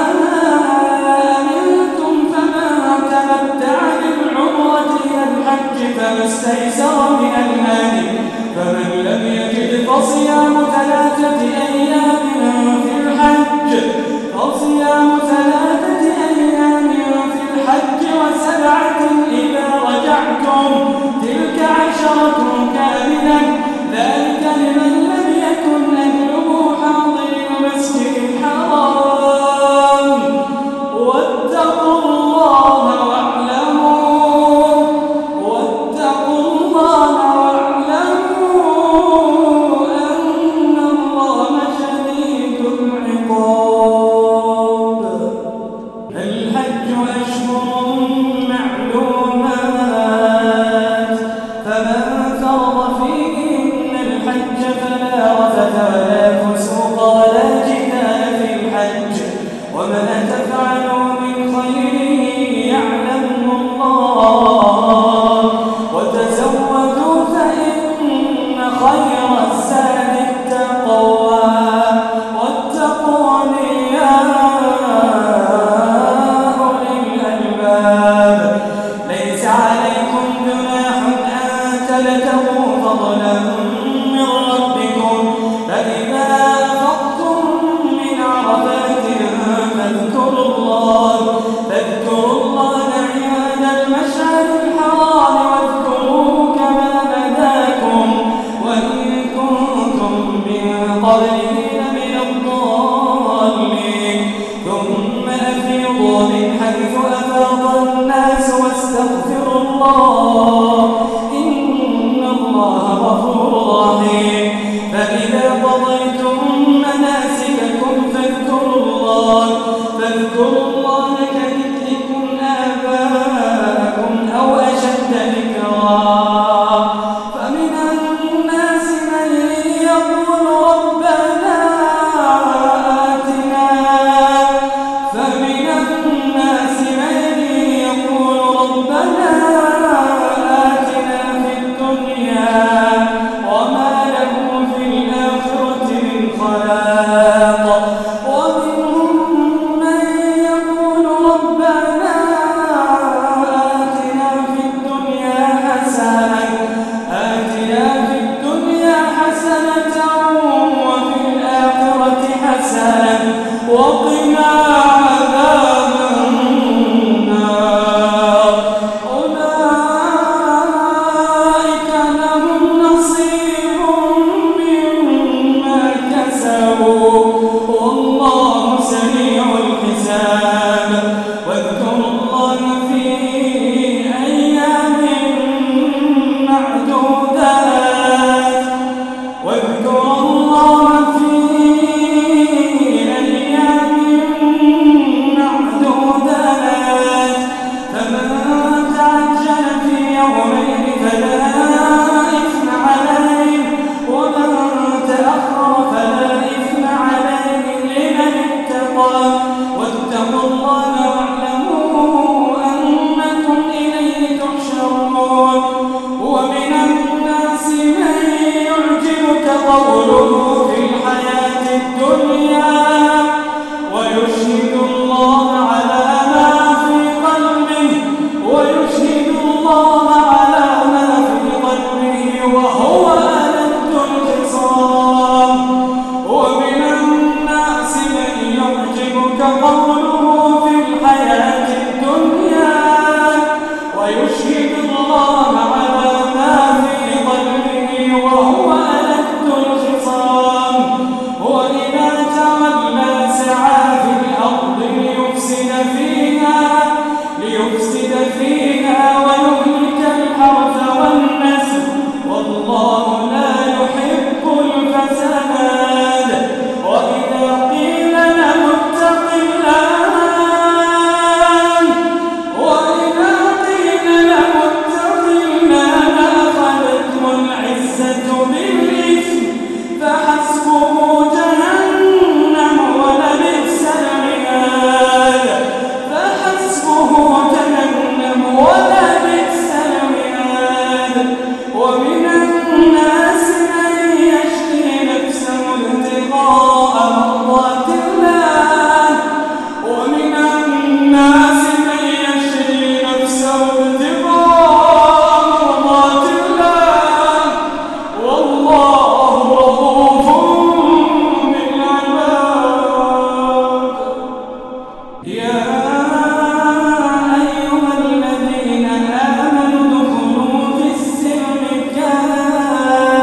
S2: أمنتم فمن تمتع بالعمرة إلى الحج فما استيسر من الهدي فمن لم يجد فصيام ثلاثة أيام في الحج فصيام ثلاثة أيام في الحج وسبعة إذا رجعتم تلك عشرة كاملة ذلك لمن لم يكن أهله حاضر المسجد الحرام واتقوا الله واعلموا واتقوا الله واعلموا أن الله شديد العقاب الحج أشهر معلومات فمن فرض فيهن الحج فلا رفث ولا فسوق ولا جدال في الحج وما تفعلوا من خير يعلمه الله وتزودوا فإن خير الزاد التقوى واتقون يا أولي الألباب ليس عليكم جناح أن تبتغوا فضلا من ربكم فإذا أفضتم من عرفات فاذكروا الله فاذكروا الله عند المشعر الحرام واذكروه كما بداكم وإن كنتم من قبله لمن الضالين ثم أفيضوا من حيث أفاض الناس واستغفروا الله إن الله غفور رحيم فإذا قضيتم مناسككم فاذكروا الله فاذكروا الله كذكركم آباءكم أو أشد ذكرا فمن الناس من يقول ربنا آتنا فمن الناس من يقول ربنا آتنا في الدنيا وما له في الآخرة من خلاق ومنهم من يقول ربنا آتنا في الدنيا حسنة آتنا في الدنيا حسنة وفي الآخرة حسنة وقنا عذاب النار أولئك ومن الناس من يشري نفسه ابتغاء مرضات الله ومن الناس من يشري نفسه ابتغاء مرضات الله والله رؤوف بالعباد. يا أيها الذين آمنوا ادخلوا في السلم كافة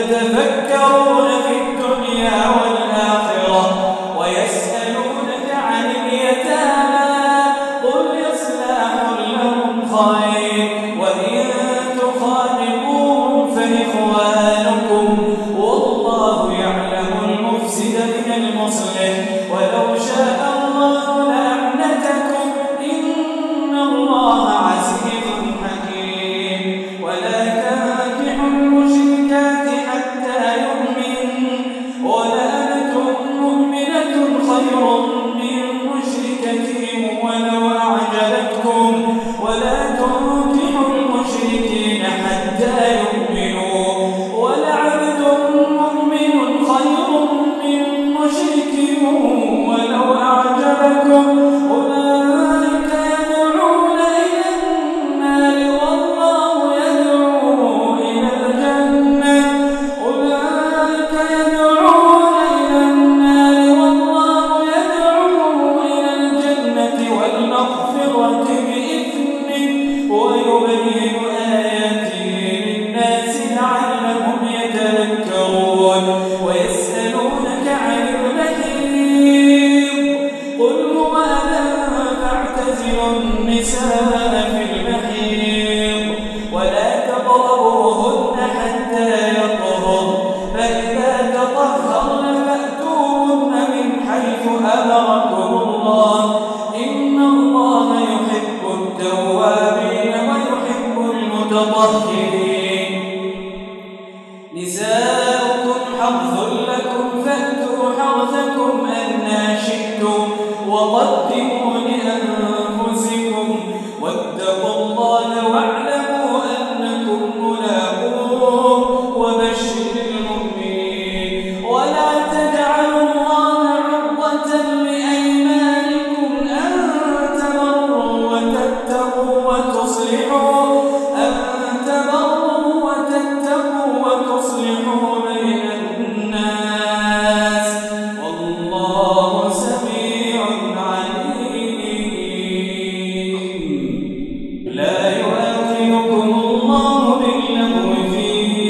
S2: يتفكرون في الدنيا والآخرة ويسألونك عن اليتامى قل إصلاح لهم خير وإن تخالطوهم فإخوانكم والله يعلم المفسد من المصلح ولو شاء الله لأعنتكم إن الله عزيز حكيم ولا تنكحوا المشركات حتى يؤمنوا ولأمة مؤمنة خير من مشركة ولو أعجبتكم ولا تنكحوا المشركين حتى يؤمنوا ولعبد مؤمن خير من مشرك ولو أعجبكم أولئك يدعون إلى النار والله يدعو إلى الجنة أولئك يدعون إلى النار والله يدعو إلى الجنة والمغفرة بإذنه ويبين آياته للناس لعلهم يتذكرون ويسألونك عن المحيض قل هو أذى فاعتزلوا النساء في المحيض ولا تقربوهن حتى يطهرن فإذا تطهرن فأتوهن من حيث أمركم الله إن الله يحب التوابين ويحب المتطهرين نساؤكم حرث لكم فأتوا حرثكم أنى شئتم وقدموا لأنفسكم واتقوا الله واعلموا أنكم ملاقوه وبشر المؤمنين ولا تجعلوا الله عرضة لأيمانكم أن تبروا وتتقوا وتصلحوا أن تبروا وتتقوا وتصلحوا بين الناس والله سميع عليم لا يؤاخذكم الله باللغو في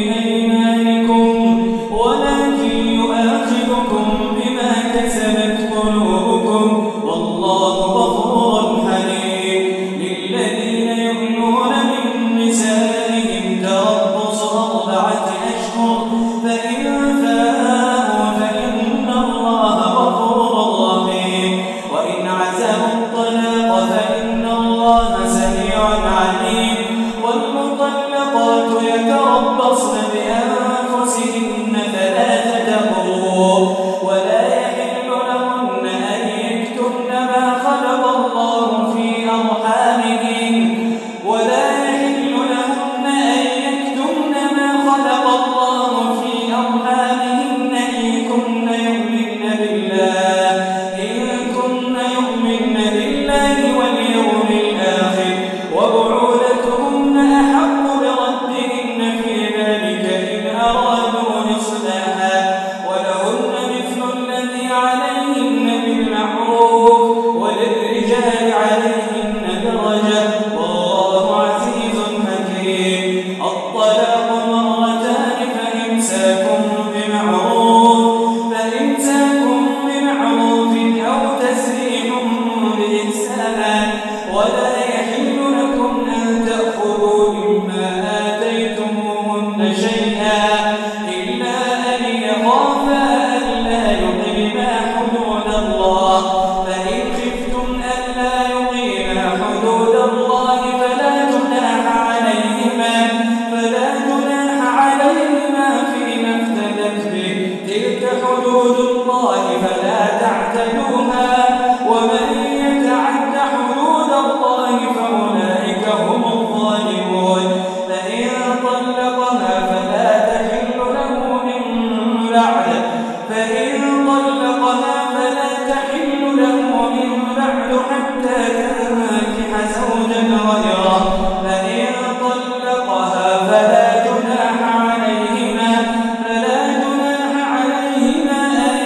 S2: أيمانكم ولكن يؤاخذكم بما كسبت قلوبكم والله غفور حليم للذين يؤلون من نسائهم تربص أربعة أشهر فإن فاءوا فإن الله غفور رحيم وإن عزموا الطلاق فإن الله سميع عليم والمطلقات يتربصن بأنفسهن ثلاثة قروء ولا يحل لهن أن يكتمن ما خلق الله في أرحامهن ولا يحل لهن أن يكتمن ما خلق الله في أرحامهن إن كن يؤمن بالله إن كن يؤمن بالله واليوم الآخر وبعولتهن أحق بردهن في ذلك إن أرادوا إصلاحا ولهن مثل الذي عليهن بالمعروف وللرجال عليهن درجة والله عزيز حكيم الطلاق مرتان فإمساكم بمعروف فإمساكم بمعروف أو تسريح بإحسان ولا يحل لكم أن تأخذوا مما آتيتموهن شيئا إلا أن يخافا ألا يقيما حدود الله فإن خفتم ألا يقيما حدود الله فلا جناح عليهما فلا جناح عليهما فيما افتدت به تلك حدود الله فلا تعتدوها ومن يتعد حدود الله فأولئك هم الظالمون فإن طلقها فلا تحل له من بعد فإن طلقها فلا تحل له من بعد حتى تنكح زوجا غيره فإن طلقها فلا جناح عليهما فلا جناح عليهما أن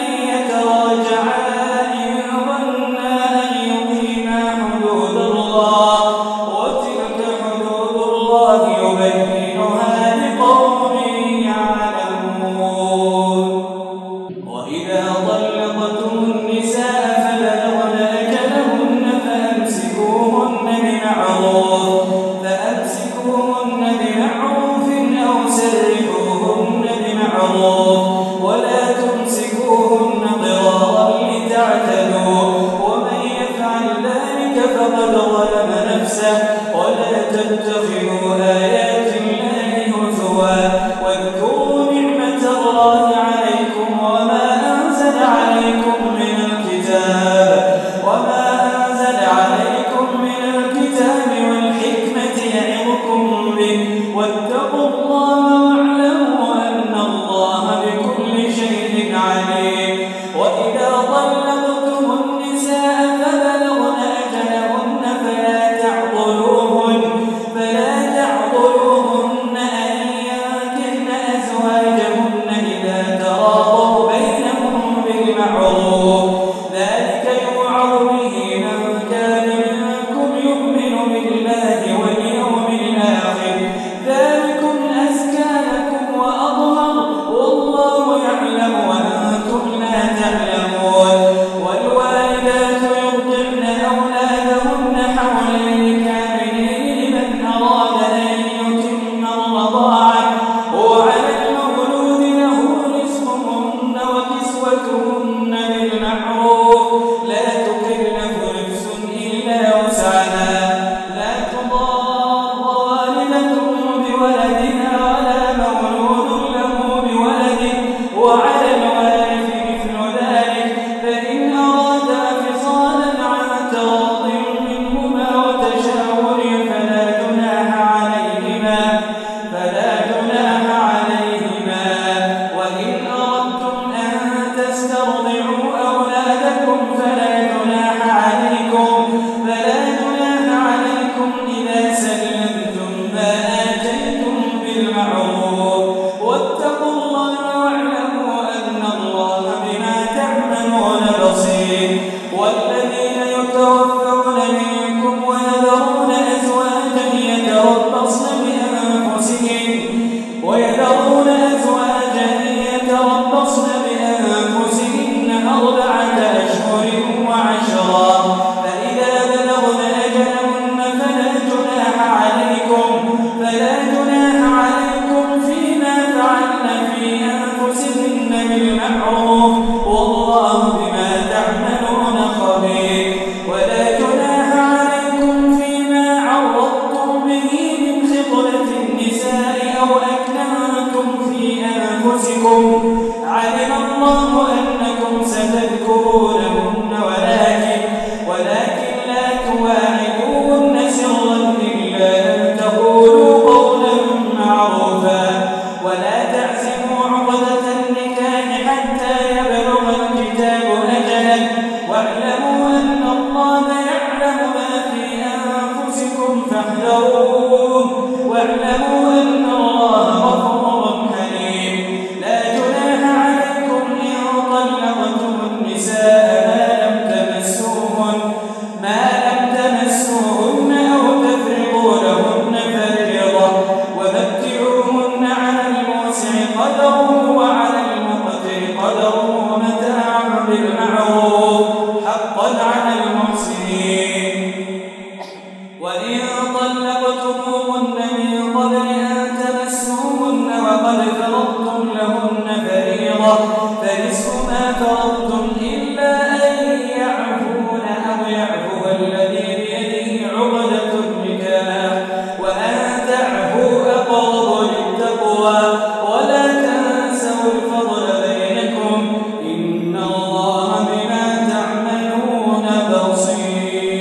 S2: أنفسكم علم الله أنكم ستذكرونهن ولكن ولكن لا تواعدوهن سرا إلا أن تقولوا قولا معروفا ولا تعزموا عقدة النكاح حتى يبلغ الكتاب أجله واعلموا أن الله يعلم ما في أنفسكم فاحذروه واعلموا أن الله غفور حليم. لا جناح عليكم إن طلقتم النساء ما لم تمسوهن ما لم تمسوهن أو تفرضوا لهن فريضة ومتعوهن على الموسع قدره وعلى المقتر قدره متاعا بالمعروف حقا على المحسنين. وإن طلقتموهن من قبل أن تمسوهن وقد فرضتم لهن فريضة فنصف ما فرضتم إلا أن يعفون أو يعفو الذي بيده عقدة النكاح وأن تعفوا أقرب للتقوى ولا تنسوا الفضل بينكم إن الله بما تعملون بصير.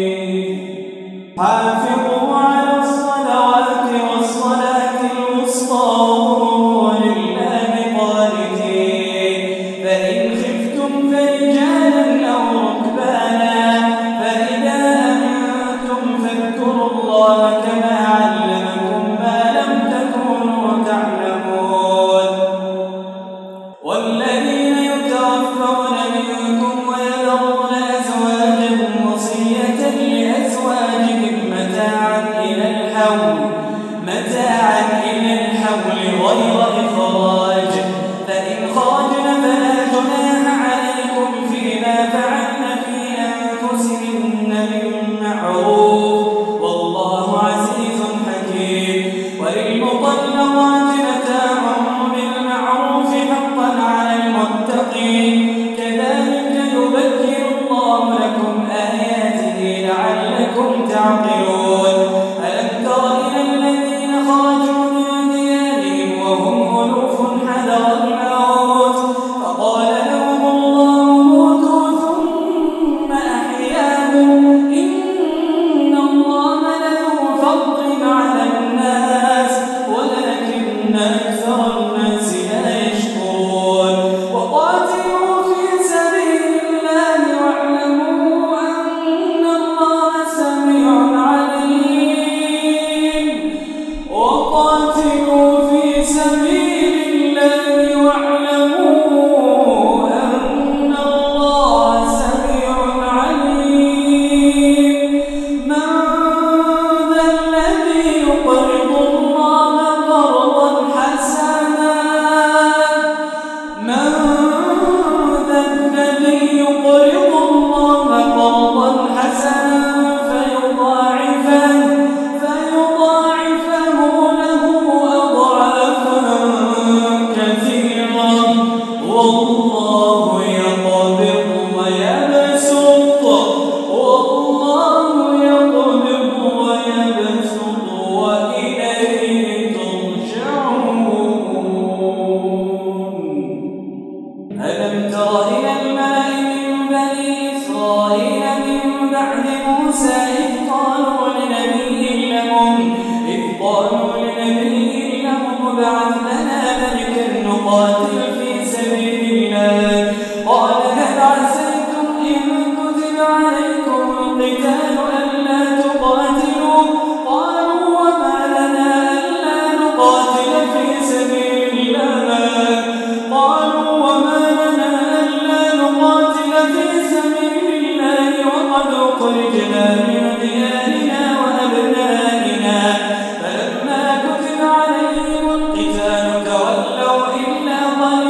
S2: حافظوا على الصلوات والصلاة الوسطى وقوموا لله قانتين فإن خفتم فرجالا أو ركبانا فإذا أمنتم فاذكروا الله كما علمكم ما لم تكونوا تعلمون. والذين يتوفون منكم ويذرون أزواجا وصية لأزواجهم متاعا إلى الحول متاعا إلى الحول غير إخراج فإن خرجن فلا جناح عليكم فيما فعلن في أنفسهن من معروف والله عزيز حكيم. وللمطلقات متاع بالمعروف حقا على المتقين كذلك يبين الله لكم آياته لعلكم تعقلون. ألم تر إلى الذين خرجوا من ديارهم وهم ألوف حذر الموت فقال لهم الله موتوا ثم أحياهم إن الله لذو فضل على الناس ولكن أكثر الناس لا يشكرون. وقاتلوا في سبيل الله واعلموا أن الله سميع عليم. وقاتلوا في سبيل الله واعلموا أن الله سميع عليم. من ذا الذي يقرض الله قرضا حسنا من ذا الذي يقرض الله قرضا حسنا فيضاعفه فيضاعفه له أضعافا كثيرة والله يقبض ويبسط والله يقبض ويبسط وإليه ترجعون. ألم تر إلى الملأ من بني إسرائيل من بعد موسى إذ قالوا لنبي لهم إذ قالوا لنبي لهم ابعث لنا ملكا نقاتل في سبيل الله قال هل عسيتم إن كتب عليكم القتال ألا تقاتلوا قالوا وما لنا ألا نقاتل في سبيل الله قالوا وما لنا ألا نقاتل في سبيل الله وقد أخرجنا من ديارنا وأبنائنا فلما كتب عليهم القتال تولوا إلا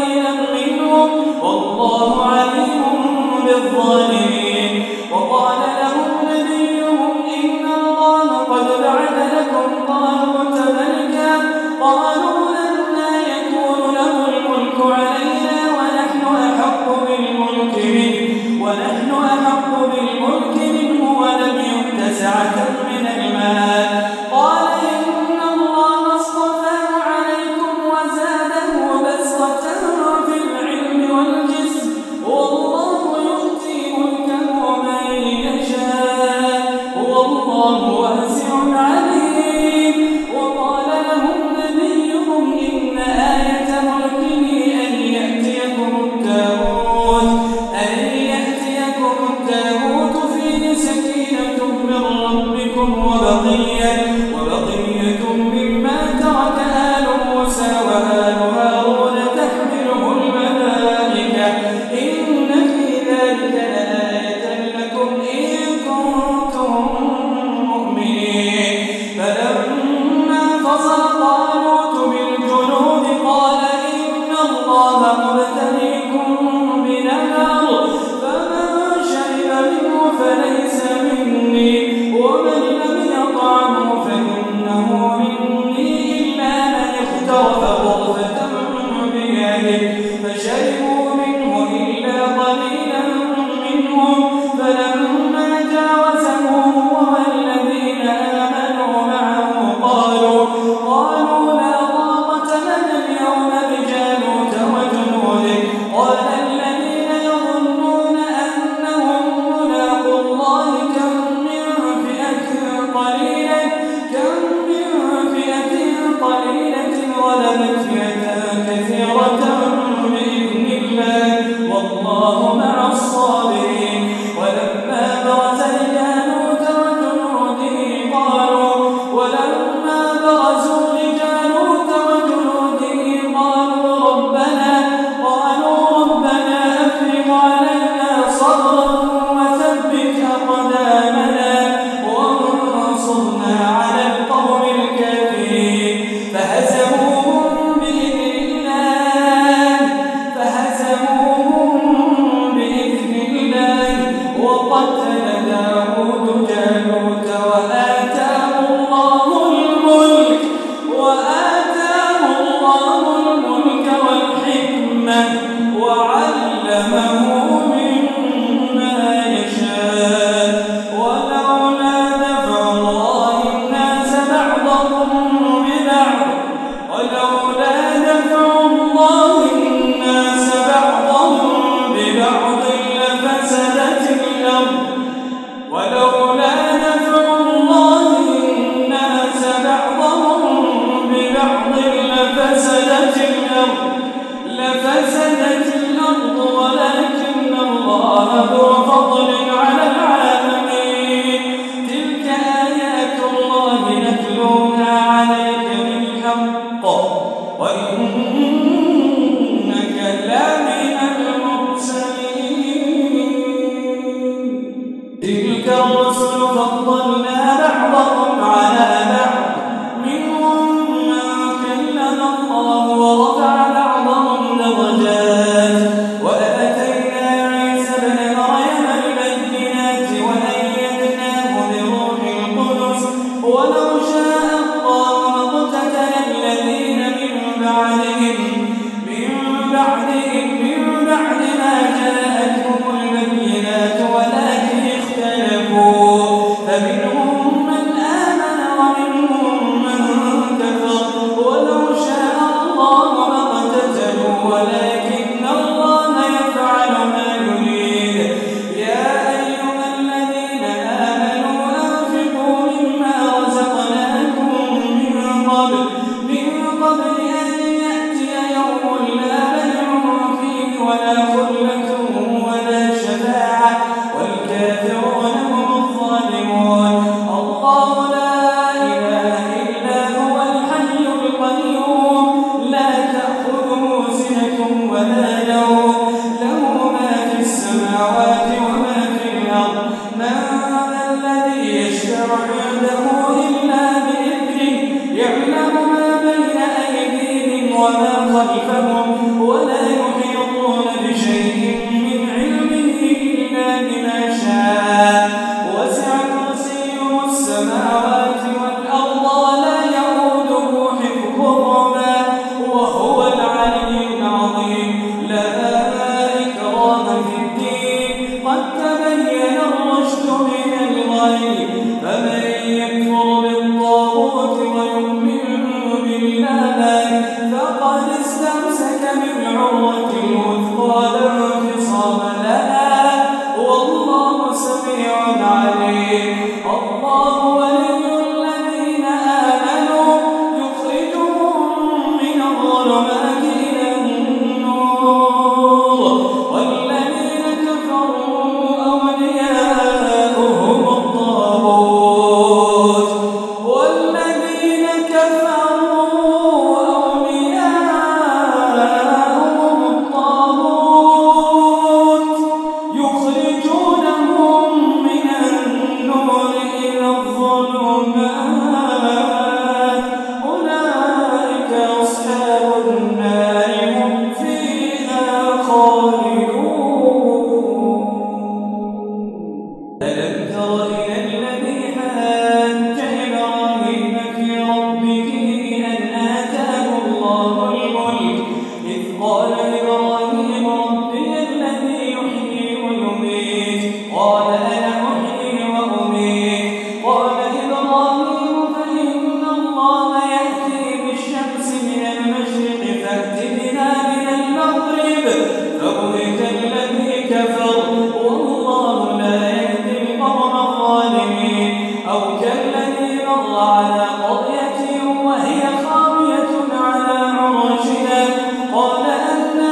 S2: وهي خاوية على عروشها قال أن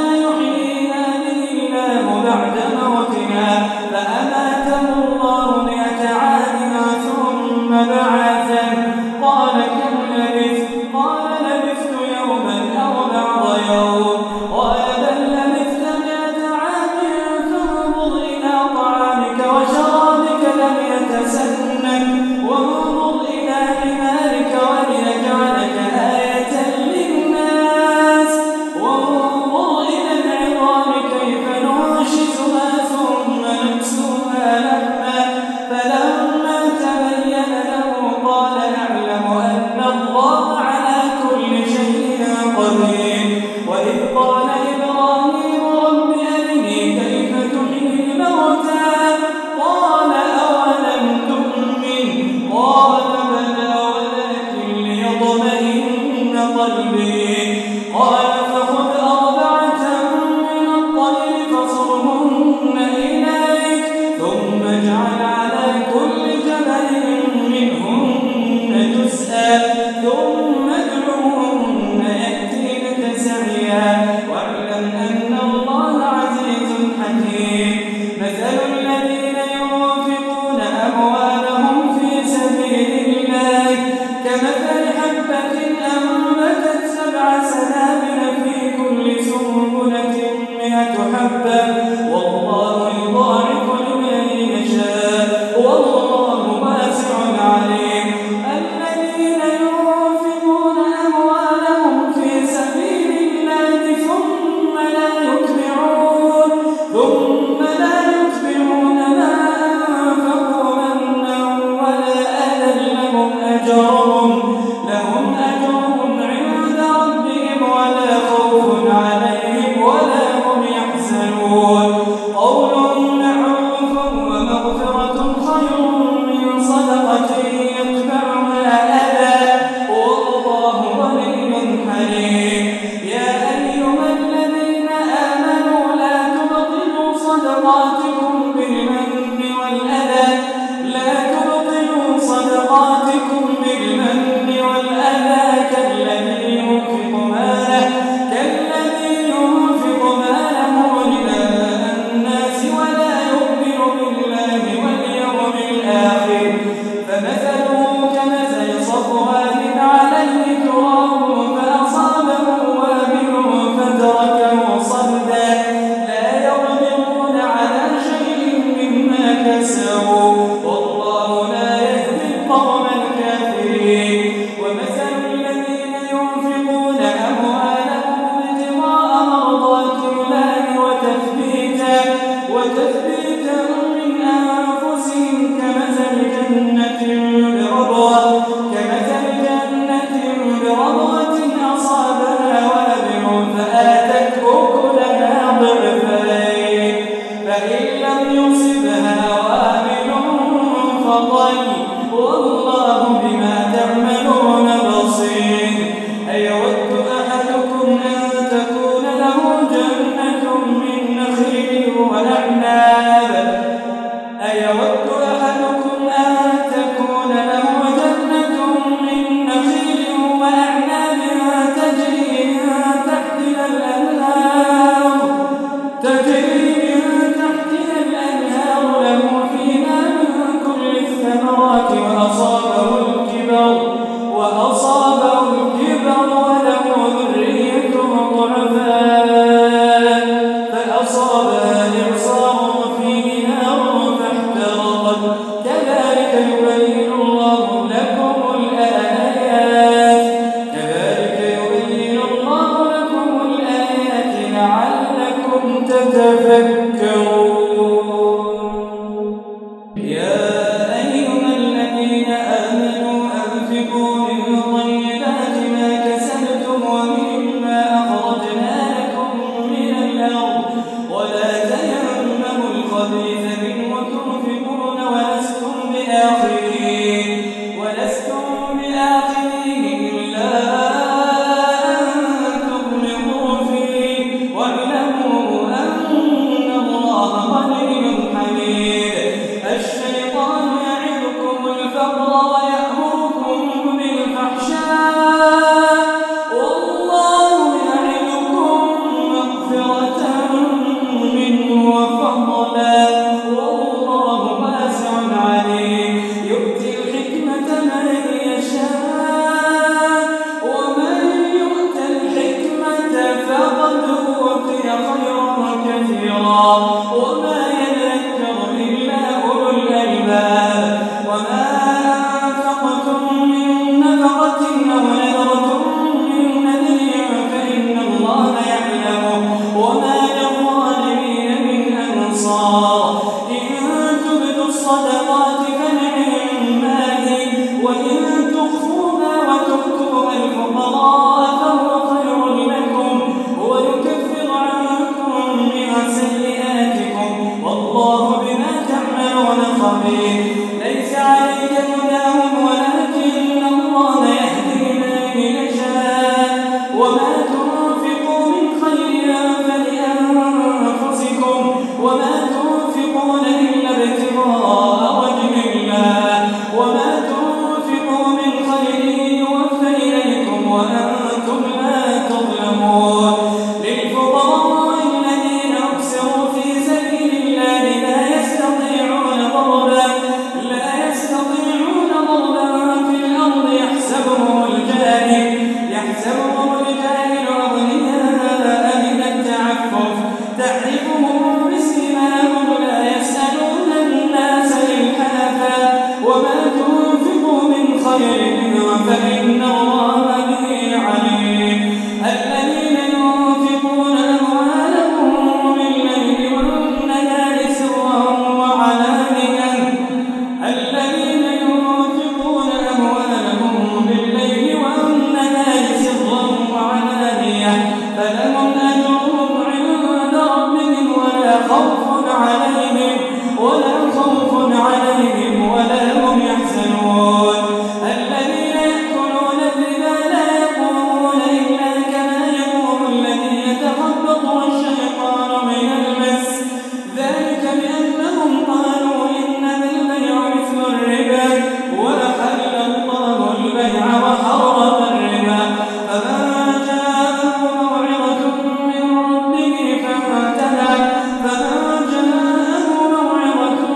S2: فمن جاءه موعظة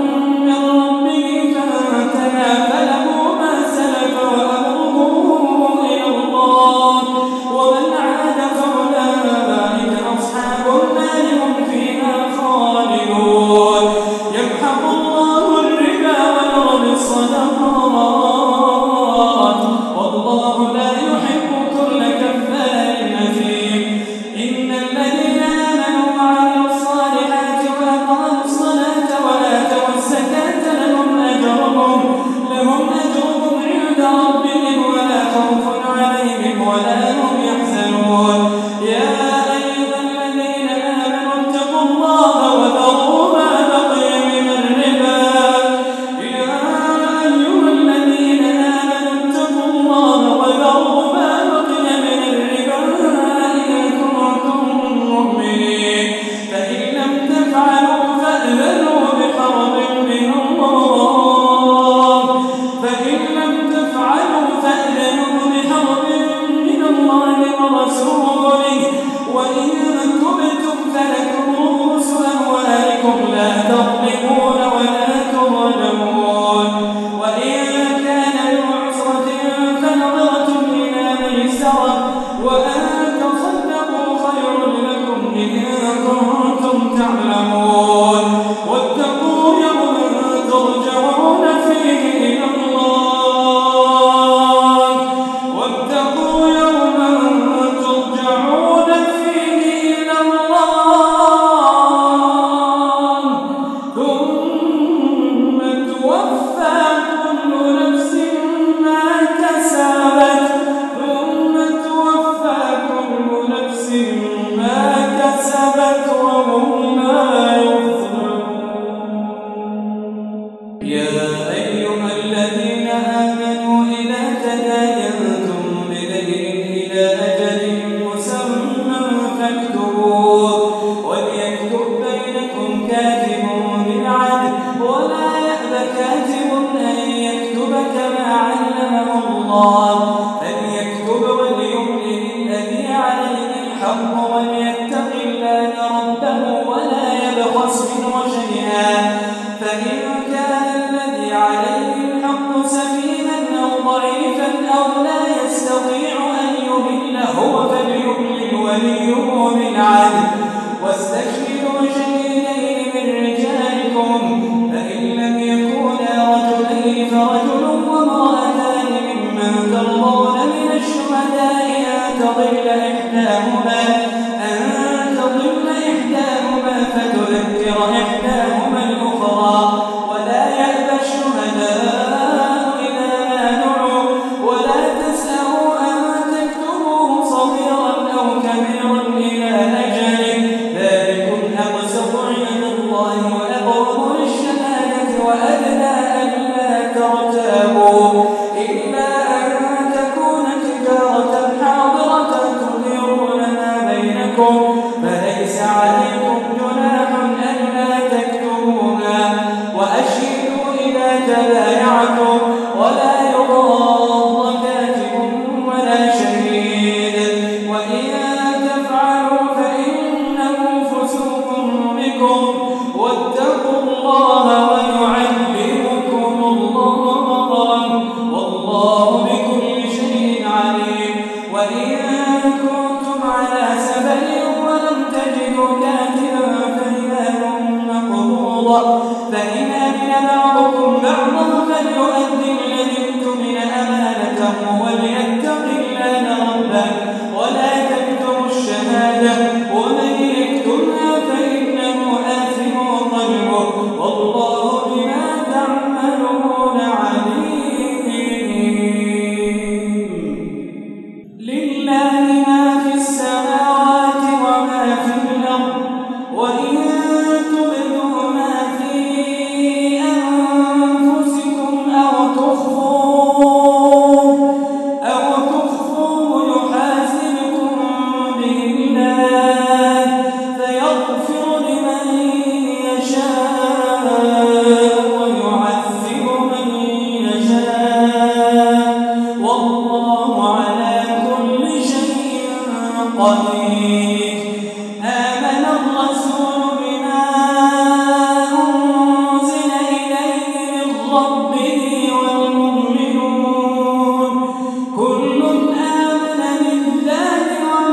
S2: كسبت وهم لا يظلمون. يا أيها الذين آمنوا إذا تداينتم بدين إلى أجل مسمى فاكتبوه وليكتب بينكم كاتب بالعدل ولا يأب كاتب أن يكتب كما علمه الله فليكتب وليملل الذي عليه الحق وليتق الله ربه ولا يبخس منه شيئا فإن كان الذي عليه الحق سفيها أو ضعيفا أو لا يستطيع أن يمل هو فليملل وليه بالعدل واستشهدوا شهيدين من رجالكم فإن لم يكونا رجلين فرجل وامرأتان ممن ترضون من الشهداء أن تضل إحداهما أن تضل إحداهما فتذكر إحداهما الأخرى ولا يأبى الشهداء إذا ما دعوا ولا تسأموا أن تكتبوه صغيرا أو كبيرا إلى أجله ذلكم أقسط عند الله وأقرب للشهادة وأدنى ألا ترتابوا إلا أن تكون تجارة حاضرة تديرونها بينكم فليس عليكم جناح ألا تكتبوها وأشهدوا إذا تبايعتم ولا يضار كاتب ولا شهيد وإن تفعلوا فإنه فسوق بكم واتقوا الله ويعلمكم الله والله بكل شيء عليم. وإن كنتم على سفر ولم تجدوا كاتبا فرهان مقبوضة فإن أمن بعضكم بعضا فليؤدي الذي اؤتمن أمانته وليتق الله ربه ولا تكتموا الشهادة ومن يكتمها فإنه آثم قلبه والله بما تعملون عليم. لله ما في السماوات وما في الأرض وإن تبدوا ما في أنفسكم أو تخفوه أو تخفوه يحاسبكم به الله فيغفر لمن يشاء ويعذب من يشاء والله على كل شيء قدير. آمن الرسول بما أنزل إليه من ربه والمؤمنون كل آمن بالله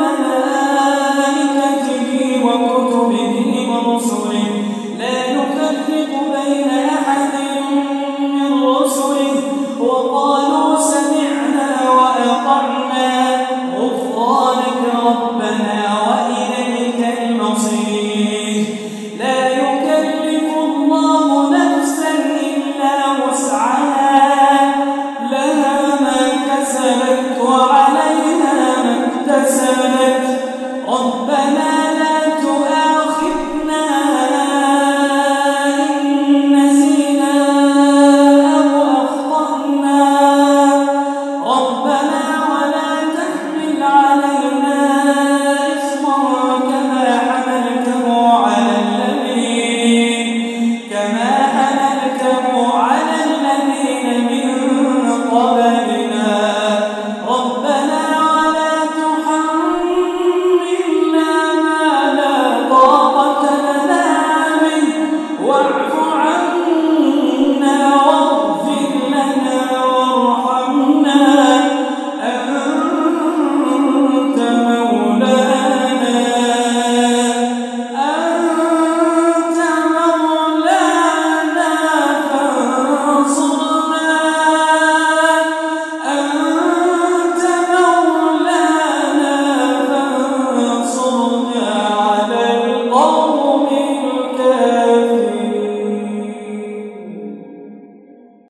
S2: وملائكته وكتبه ورسله لا نفرق بين أحد من رسله وقالوا سمعنا وأطعنا غفرانك ربنا وإليك المصير. لا يكلف الله نفسا إلا وسعها لها ما كسبت وعليها ما اكتسبت ربنا